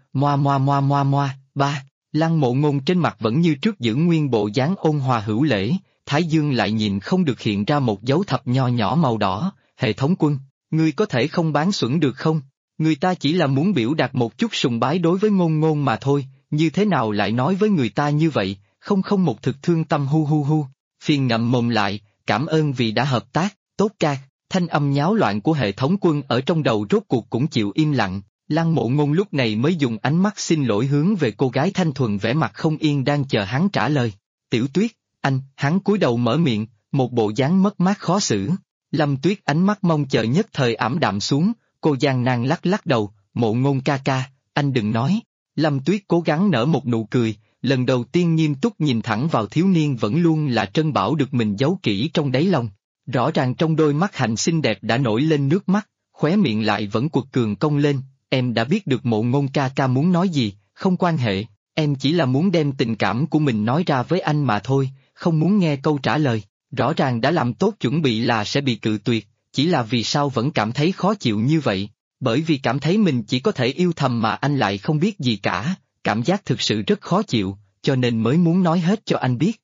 [SPEAKER 1] moa. Ba, Lăng Mộ Ngôn trên mặt vẫn như trước giữ nguyên bộ dáng ôn hòa hữu lễ, thái dương lại nhìn không được hiện ra một dấu thập nho nhỏ màu đỏ. Hệ thống quân, ngươi có thể không bán xuẩn được không? Người ta chỉ là muốn biểu đạt một chút sùng bái đối với Ngôn mà thôi, như thế nào lại nói với người ta như vậy? 001 thực thương tâm hu. Phiền ngậm mồm lại, cảm ơn vì đã hợp tác, tốt ca. Thanh âm nháo loạn của hệ thống quân ở trong đầu rốt cuộc cũng chịu im lặng. Lăng Mộ Ngôn lúc này mới dùng ánh mắt xin lỗi hướng về cô gái thanh thuần vẻ mặt không yên đang chờ hắn trả lời. Tiểu Tuyết, hắn cúi đầu mở miệng, một bộ dáng mất mát khó xử. Lâm Tuyết ánh mắt mong chờ nhất thời ảm đạm xuống, cô gian nan lắc đầu, Mộ Ngôn ca ca, anh đừng nói. Lâm Tuyết cố gắng nở một nụ cười, lần đầu tiên nghiêm túc nhìn thẳng vào thiếu niên vẫn luôn là trân bảo được mình giấu kỹ trong đáy lòng. Rõ ràng trong đôi mắt hạnh xinh đẹp đã nổi lên nước mắt, khóe miệng lại vẫn quật cường cong lên, em đã biết được Mộ Ngôn ca ca muốn nói gì, không quan hệ, em chỉ là muốn đem tình cảm của mình nói ra với anh mà thôi, không muốn nghe câu trả lời, rõ ràng đã làm tốt chuẩn bị là sẽ bị cự tuyệt, chỉ là vì sao vẫn cảm thấy khó chịu như vậy, bởi vì cảm thấy mình chỉ có thể yêu thầm mà anh lại không biết gì cả, cảm giác thực sự rất khó chịu, cho nên mới muốn nói hết cho anh biết.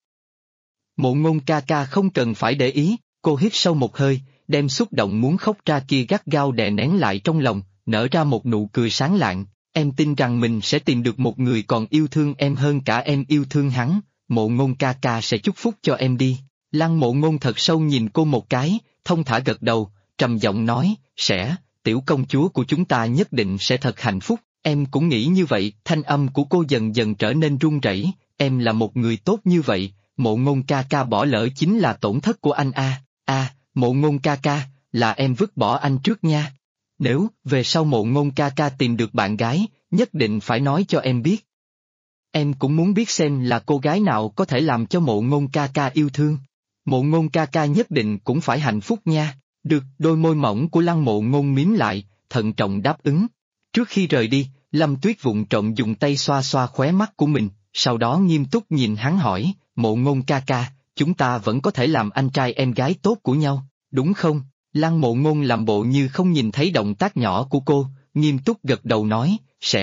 [SPEAKER 1] Mộ Ngôn ca ca không cần phải để ý. Cô hít sâu một hơi, đem xúc động muốn khóc ra kia gắt gao đè nén lại trong lòng, nở ra một nụ cười sáng lạng. Em tin rằng mình sẽ tìm được một người còn yêu thương em hơn cả em yêu thương hắn, Mộ Ngôn ca ca sẽ chúc phúc cho em đi. Lăng Mộ Ngôn thật sâu nhìn cô một cái, thông thả gật đầu, trầm giọng nói, sẽ, tiểu công chúa của chúng ta nhất định sẽ thật hạnh phúc, em cũng nghĩ như vậy. Thanh âm của cô dần dần trở nên run rẩy, em là một người tốt như vậy, Mộ Ngôn ca ca bỏ lỡ chính là tổn thất của anh a. Mộ Ngôn ca ca, là em vứt bỏ anh trước nha. Nếu về sau Mộ Ngôn ca ca tìm được bạn gái, nhất định phải nói cho em biết. Em cũng muốn biết xem là cô gái nào có thể làm cho Mộ Ngôn ca ca yêu thương. Mộ Ngôn ca ca nhất định cũng phải hạnh phúc nha. Được, đôi môi mỏng của Lăng Mộ Ngôn mím lại, thận trọng đáp ứng. Trước khi rời đi, Lâm Tuyết vụng trộm dùng tay xoa xoa khóe mắt của mình, sau đó nghiêm túc nhìn hắn hỏi, Mộ Ngôn ca ca, chúng ta vẫn có thể làm anh trai em gái tốt của nhau, đúng không? Lăng Mộ Ngôn làm bộ như không nhìn thấy động tác nhỏ của cô, nghiêm túc gật đầu nói, sẽ,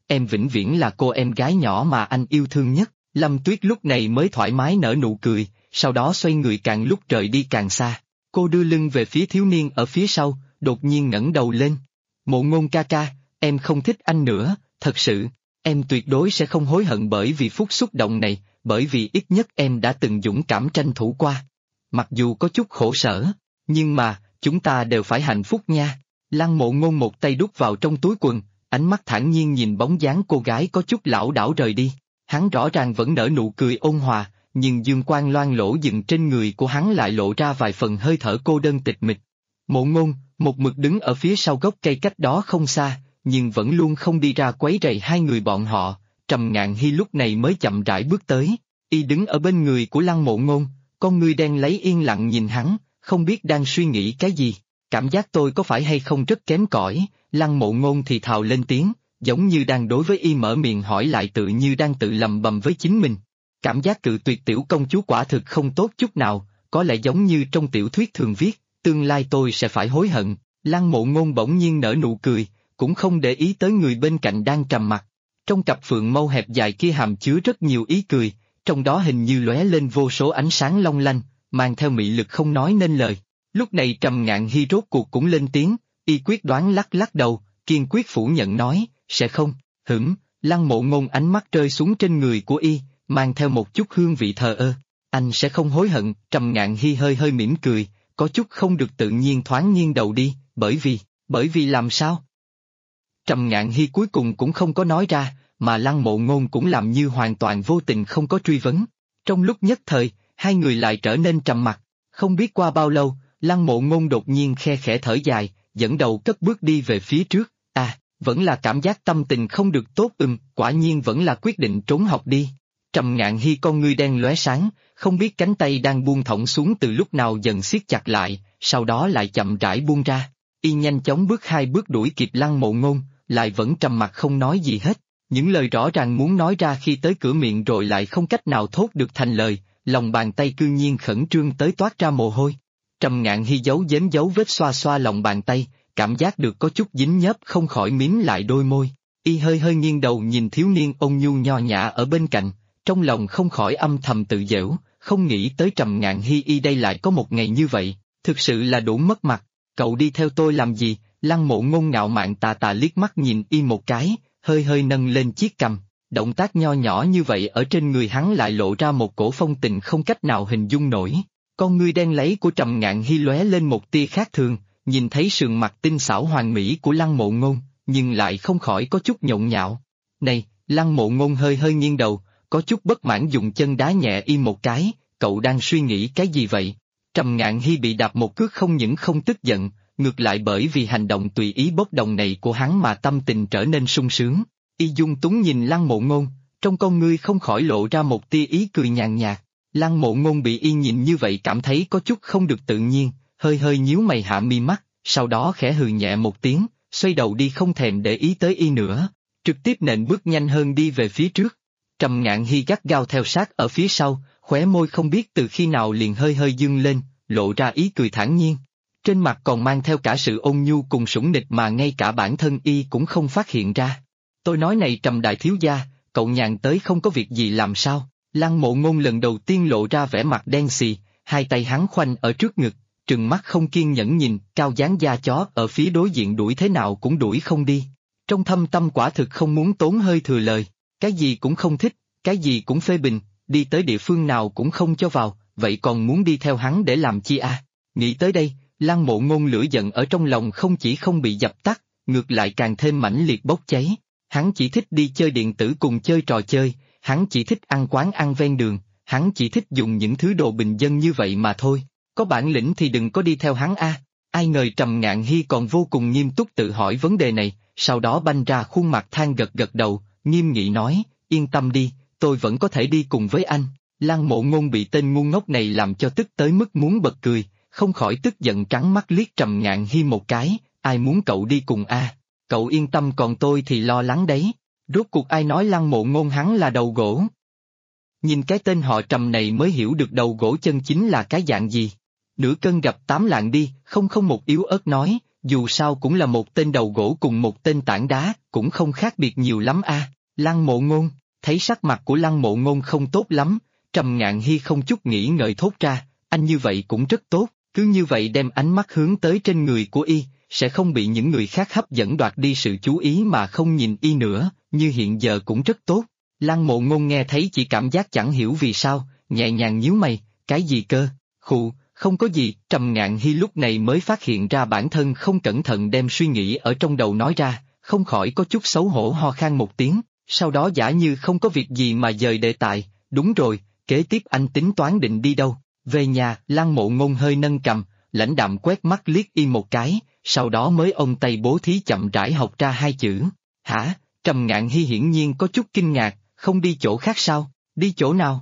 [SPEAKER 1] em vĩnh viễn là cô em gái nhỏ mà anh yêu thương nhất. Lâm Tuyết lúc này mới thoải mái nở nụ cười, sau đó xoay người càng lúc rời đi càng xa. Cô đưa lưng về phía thiếu niên ở phía sau, đột nhiên ngẩng đầu lên. Mộ Ngôn ca ca, em không thích anh nữa, thật sự. Em tuyệt đối sẽ không hối hận bởi vì phút xúc động này, bởi vì ít nhất em đã từng dũng cảm tranh thủ qua. Mặc dù có chút khổ sở, nhưng mà, chúng ta đều phải hạnh phúc nha. Lăng Mộ Ngôn một tay đút vào trong túi quần, ánh mắt thản nhiên nhìn bóng dáng cô gái có chút lảo đảo rời đi. Hắn rõ ràng vẫn nở nụ cười ôn hòa, nhưng dương quang loang lỗ dừng trên người của hắn lại lộ ra vài phần hơi thở cô đơn tịch mịch. Mộ Ngôn, một mực đứng ở phía sau gốc cây cách đó không xa, nhưng vẫn luôn không đi ra quấy rầy hai người bọn họ. Trầm Ngạn Hy lúc này mới chậm rãi bước tới, y đứng ở bên người của Lăng Mộ Ngôn, con ngươi đen lấy yên lặng nhìn hắn, không biết đang suy nghĩ cái gì. Cảm giác tôi có phải hay không rất kém cỏi, Lăng Mộ Ngôn thì thào lên tiếng, giống như đang đối với y mở miệng hỏi lại tự như đang tự lầm bầm với chính mình. Cảm giác cự tuyệt tiểu công chúa quả thực không tốt chút nào, có lẽ giống như trong tiểu thuyết thường viết, tương lai tôi sẽ phải hối hận. Lăng Mộ Ngôn bỗng nhiên nở nụ cười, cũng không để ý tới người bên cạnh đang trầm mặc. Trong cặp phượng mâu hẹp dài kia hàm chứa rất nhiều ý cười, trong đó hình như lóe lên vô số ánh sáng long lanh, mang theo mị lực không nói nên lời. Lúc này Trầm Ngạn Hy rốt cuộc cũng lên tiếng, y quyết đoán lắc lắc đầu, kiên quyết phủ nhận nói, sẽ không. Lăng Mộ Ngôn ánh mắt rơi xuống trên người của y, mang theo một chút hương vị thờ ơ. Anh sẽ không hối hận. Trầm Ngạn Hy hơi hơi mỉm cười, có chút không được tự nhiên thoáng nghiêng đầu đi, bởi vì làm sao? Trầm Ngạn Hy cuối cùng cũng không có nói ra, mà Lăng Mộ Ngôn cũng làm như hoàn toàn vô tình không có truy vấn. Trong lúc nhất thời, hai người lại trở nên trầm mặc. Không biết qua bao lâu, Lăng Mộ Ngôn đột nhiên khe khẽ thở dài, dẫn đầu cất bước đi về phía trước. Vẫn là cảm giác tâm tình không được tốt. Quả nhiên vẫn là quyết định trốn học đi. Trầm Ngạn Hy con ngươi đen lóe sáng, không biết cánh tay đang buông thõng xuống từ lúc nào dần siết chặt lại, sau đó lại chậm rãi buông ra. Y nhanh chóng bước hai bước đuổi kịp Lăng Mộ Ngôn, lại vẫn trầm mặc không nói gì hết. Những lời rõ ràng muốn nói ra khi tới cửa miệng rồi lại không cách nào thốt được thành lời, lòng bàn tay cư nhiên khẩn trương tới toát ra mồ hôi. Trầm Ngạn Hy giấu giếm dấu vết xoa xoa lòng bàn tay, cảm giác được có chút dính nhớp không khỏi mím lại đôi môi. Y hơi hơi nghiêng đầu nhìn thiếu niên ôn nhu nho nhã ở bên cạnh, trong lòng không khỏi âm thầm tự giễu, không nghĩ tới Trầm Ngạn Hy y đây lại có một ngày như vậy, thực sự là đủ mất mặt. Cậu đi theo tôi làm gì? Lăng Mộ Ngôn ngạo mạn tà tà liếc mắt nhìn y một cái, hơi hơi nâng lên chiếc cằm. Động tác nho nhỏ như vậy ở trên người hắn lại lộ ra một cổ phong tình không cách nào hình dung nổi. Con ngươi đen lấy của Trầm Ngạn Hy lóe lên một tia khác thường, nhìn thấy sườn mặt tinh xảo hoàn mỹ của Lăng Mộ Ngôn, nhưng lại không khỏi có chút nhộn nhạo. Này, Lăng Mộ Ngôn hơi hơi nghiêng đầu, có chút bất mãn dùng chân đá nhẹ y một cái, cậu đang suy nghĩ cái gì vậy? Trầm Ngạn Hy bị đạp một cước không những không tức giận, ngược lại bởi vì hành động tùy ý bốc đồng này của hắn mà tâm tình trở nên sung sướng. Y dung túng nhìn Lăng Mộ Ngôn, trong con ngươi không khỏi lộ ra một tia ý cười nhàn nhạt. Lăng Mộ Ngôn bị y nhìn như vậy cảm thấy có chút không được tự nhiên, hơi hơi nhíu mày hạ mi mắt, sau đó khẽ hừ nhẹ một tiếng, xoay đầu đi không thèm để ý tới y nữa, trực tiếp nện bước nhanh hơn đi về phía trước. Trầm Ngạn Hy gắt gao theo sát ở phía sau, khóe môi không biết từ khi nào liền hơi hơi dương lên, lộ ra ý cười thản nhiên. Trên mặt còn mang theo cả sự ôn nhu cùng sủng nịch mà ngay cả bản thân y cũng không phát hiện ra. Tôi nói này Trầm đại thiếu gia, cậu nhàn tới không có việc gì làm sao? Lăng Mộ Ngôn lần đầu tiên lộ ra vẻ mặt đen xì, hai tay hắn khoanh ở trước ngực, trừng mắt không kiên nhẫn nhìn, cao dáng da chó ở phía đối diện đuổi thế nào cũng đuổi không đi. Trong thâm tâm quả thực không muốn tốn hơi thừa lời, cái gì cũng không thích, cái gì cũng phê bình, đi tới địa phương nào cũng không cho vào, vậy còn muốn đi theo hắn để làm chi à? Nghĩ tới đây, Lăng Mộ Ngôn lửa giận ở trong lòng không chỉ không bị dập tắt, ngược lại càng thêm mãnh liệt bốc cháy. Hắn chỉ thích đi chơi điện tử cùng chơi trò chơi, hắn chỉ thích ăn quán ăn ven đường, hắn chỉ thích dùng những thứ đồ bình dân như vậy mà thôi. Có bản lĩnh thì đừng có đi theo hắn a. Ai ngờ Trầm Ngạn Hy còn vô cùng nghiêm túc tự hỏi vấn đề này, sau đó banh ra khuôn mặt than gật gật đầu, nghiêm nghị nói, yên tâm đi, tôi vẫn có thể đi cùng với anh. Lăng Mộ Ngôn bị tên ngu ngốc này làm cho tức tới mức muốn bật cười, không khỏi tức giận trắng mắt liếc Trầm Ngạn Hy một cái, ai muốn cậu đi cùng a? Cậu yên tâm còn tôi thì lo lắng đấy. Rốt cuộc ai nói Lăng Mộ Ngôn hắn là đầu gỗ? Nhìn cái tên họ Trầm này mới hiểu được đầu gỗ chân chính là cái dạng gì. Nửa cân gặp 8 lạng đi, không một yếu ớt nói, dù sao cũng là một tên đầu gỗ cùng một tên tảng đá, cũng không khác biệt nhiều lắm a. Lăng Mộ Ngôn, thấy sắc mặt của Lăng Mộ Ngôn không tốt lắm, Trầm Ngạn Hy không chút nghĩ ngợi thốt ra, anh như vậy cũng rất tốt, cứ như vậy đem ánh mắt hướng tới trên người của y, sẽ không bị những người khác hấp dẫn đoạt đi sự chú ý mà không nhìn y nữa, như hiện giờ cũng rất tốt. Lăng Mộ Ngôn nghe thấy chỉ cảm giác chẳng hiểu vì sao, nhẹ nhàng nhíu mày, cái gì cơ, khụ, không có gì, Trầm Ngạn Hy lúc này mới phát hiện ra bản thân không cẩn thận đem suy nghĩ ở trong đầu nói ra, không khỏi có chút xấu hổ ho khan một tiếng, sau đó giả như không có việc gì mà dời đề tài, đúng rồi, kế tiếp anh tính toán định đi đâu, về nhà, Lăng Mộ Ngôn hơi nâng cầm, lãnh đạm quét mắt liếc y một cái, sau đó mới ôm tay bố thí chậm rãi học ra hai chữ, hả, Trầm Ngạn Hy hiển nhiên có chút kinh ngạc, không đi chỗ khác sao, đi chỗ nào?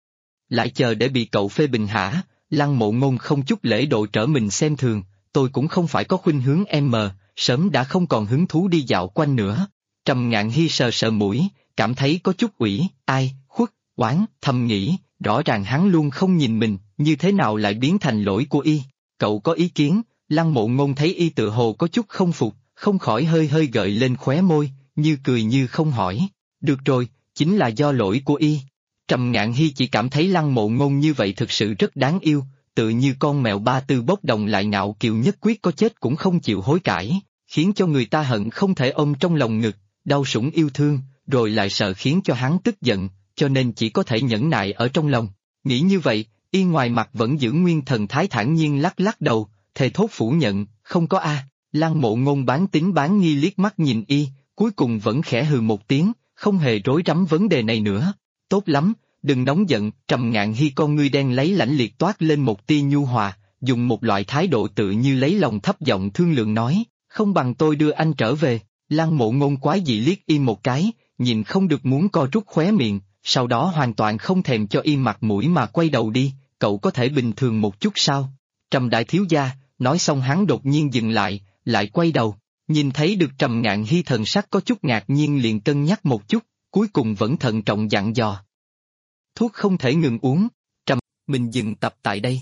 [SPEAKER 1] Lại chờ để bị cậu phê bình hả? Lăng Mộ Ngôn không chút lễ độ trở mình xem thường, tôi cũng không phải có khuynh hướng sớm đã không còn hứng thú đi dạo quanh nữa. Trầm Ngạn Hy sờ sờ mũi, cảm thấy có chút khuất, oán, thầm nghĩ, rõ ràng hắn luôn không nhìn mình, như thế nào lại biến thành lỗi của y. Cậu có ý kiến? Lăng Mộ Ngôn thấy y tự hồ có chút không phục, không khỏi hơi hơi gợi lên khóe môi, như cười như không hỏi. Được rồi, chính là do lỗi của y. Trầm Ngạn Hy chỉ cảm thấy Lăng Mộ Ngôn như vậy thực sự rất đáng yêu, tự như con mèo ba tư bốc đồng lại ngạo kiều nhất quyết có chết cũng không chịu hối cải, khiến cho người ta hận không thể ôm trong lòng ngực, đau sủng yêu thương, rồi lại sợ khiến cho hắn tức giận, cho nên chỉ có thể nhẫn nại ở trong lòng. Nghĩ như vậy, y ngoài mặt vẫn giữ nguyên thần thái thản nhiên lắc lắc đầu, thề thốt phủ nhận, không có a. Lăng Mộ Ngôn bán tín bán nghi liếc mắt nhìn y, cuối cùng vẫn khẽ hừ một tiếng, không hề rối rắm vấn đề này nữa. Tốt lắm, đừng nóng giận, Trầm Ngạn Hy con ngươi đen lấy lãnh liệt toát lên một tia nhu hòa, dùng một loại thái độ tự như lấy lòng thấp giọng thương lượng nói, không bằng tôi đưa anh trở về. Lăng Mộ Ngôn quái dị liếc y một cái, nhìn không được muốn co rút khóe miệng, sau đó hoàn toàn không thèm cho y mặt mũi mà quay đầu đi, cậu có thể bình thường một chút sao? Trầm đại thiếu gia, nói xong hắn đột nhiên dừng lại quay đầu, nhìn thấy được Trầm Ngạn Hy thần sắc có chút ngạc nhiên liền cân nhắc một chút, cuối cùng vẫn thận trọng dặn dò. Thuốc không thể ngừng uống, mình dừng tập tại đây.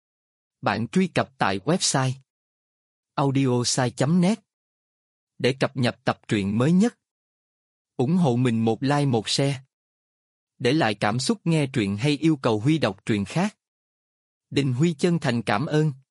[SPEAKER 1] Bạn truy cập tại website audiosai.net để cập nhật tập truyện mới nhất. Ủng hộ mình một like một share. Để lại cảm xúc nghe truyện hay yêu cầu Huy đọc truyện khác. Đình Huy chân thành cảm ơn.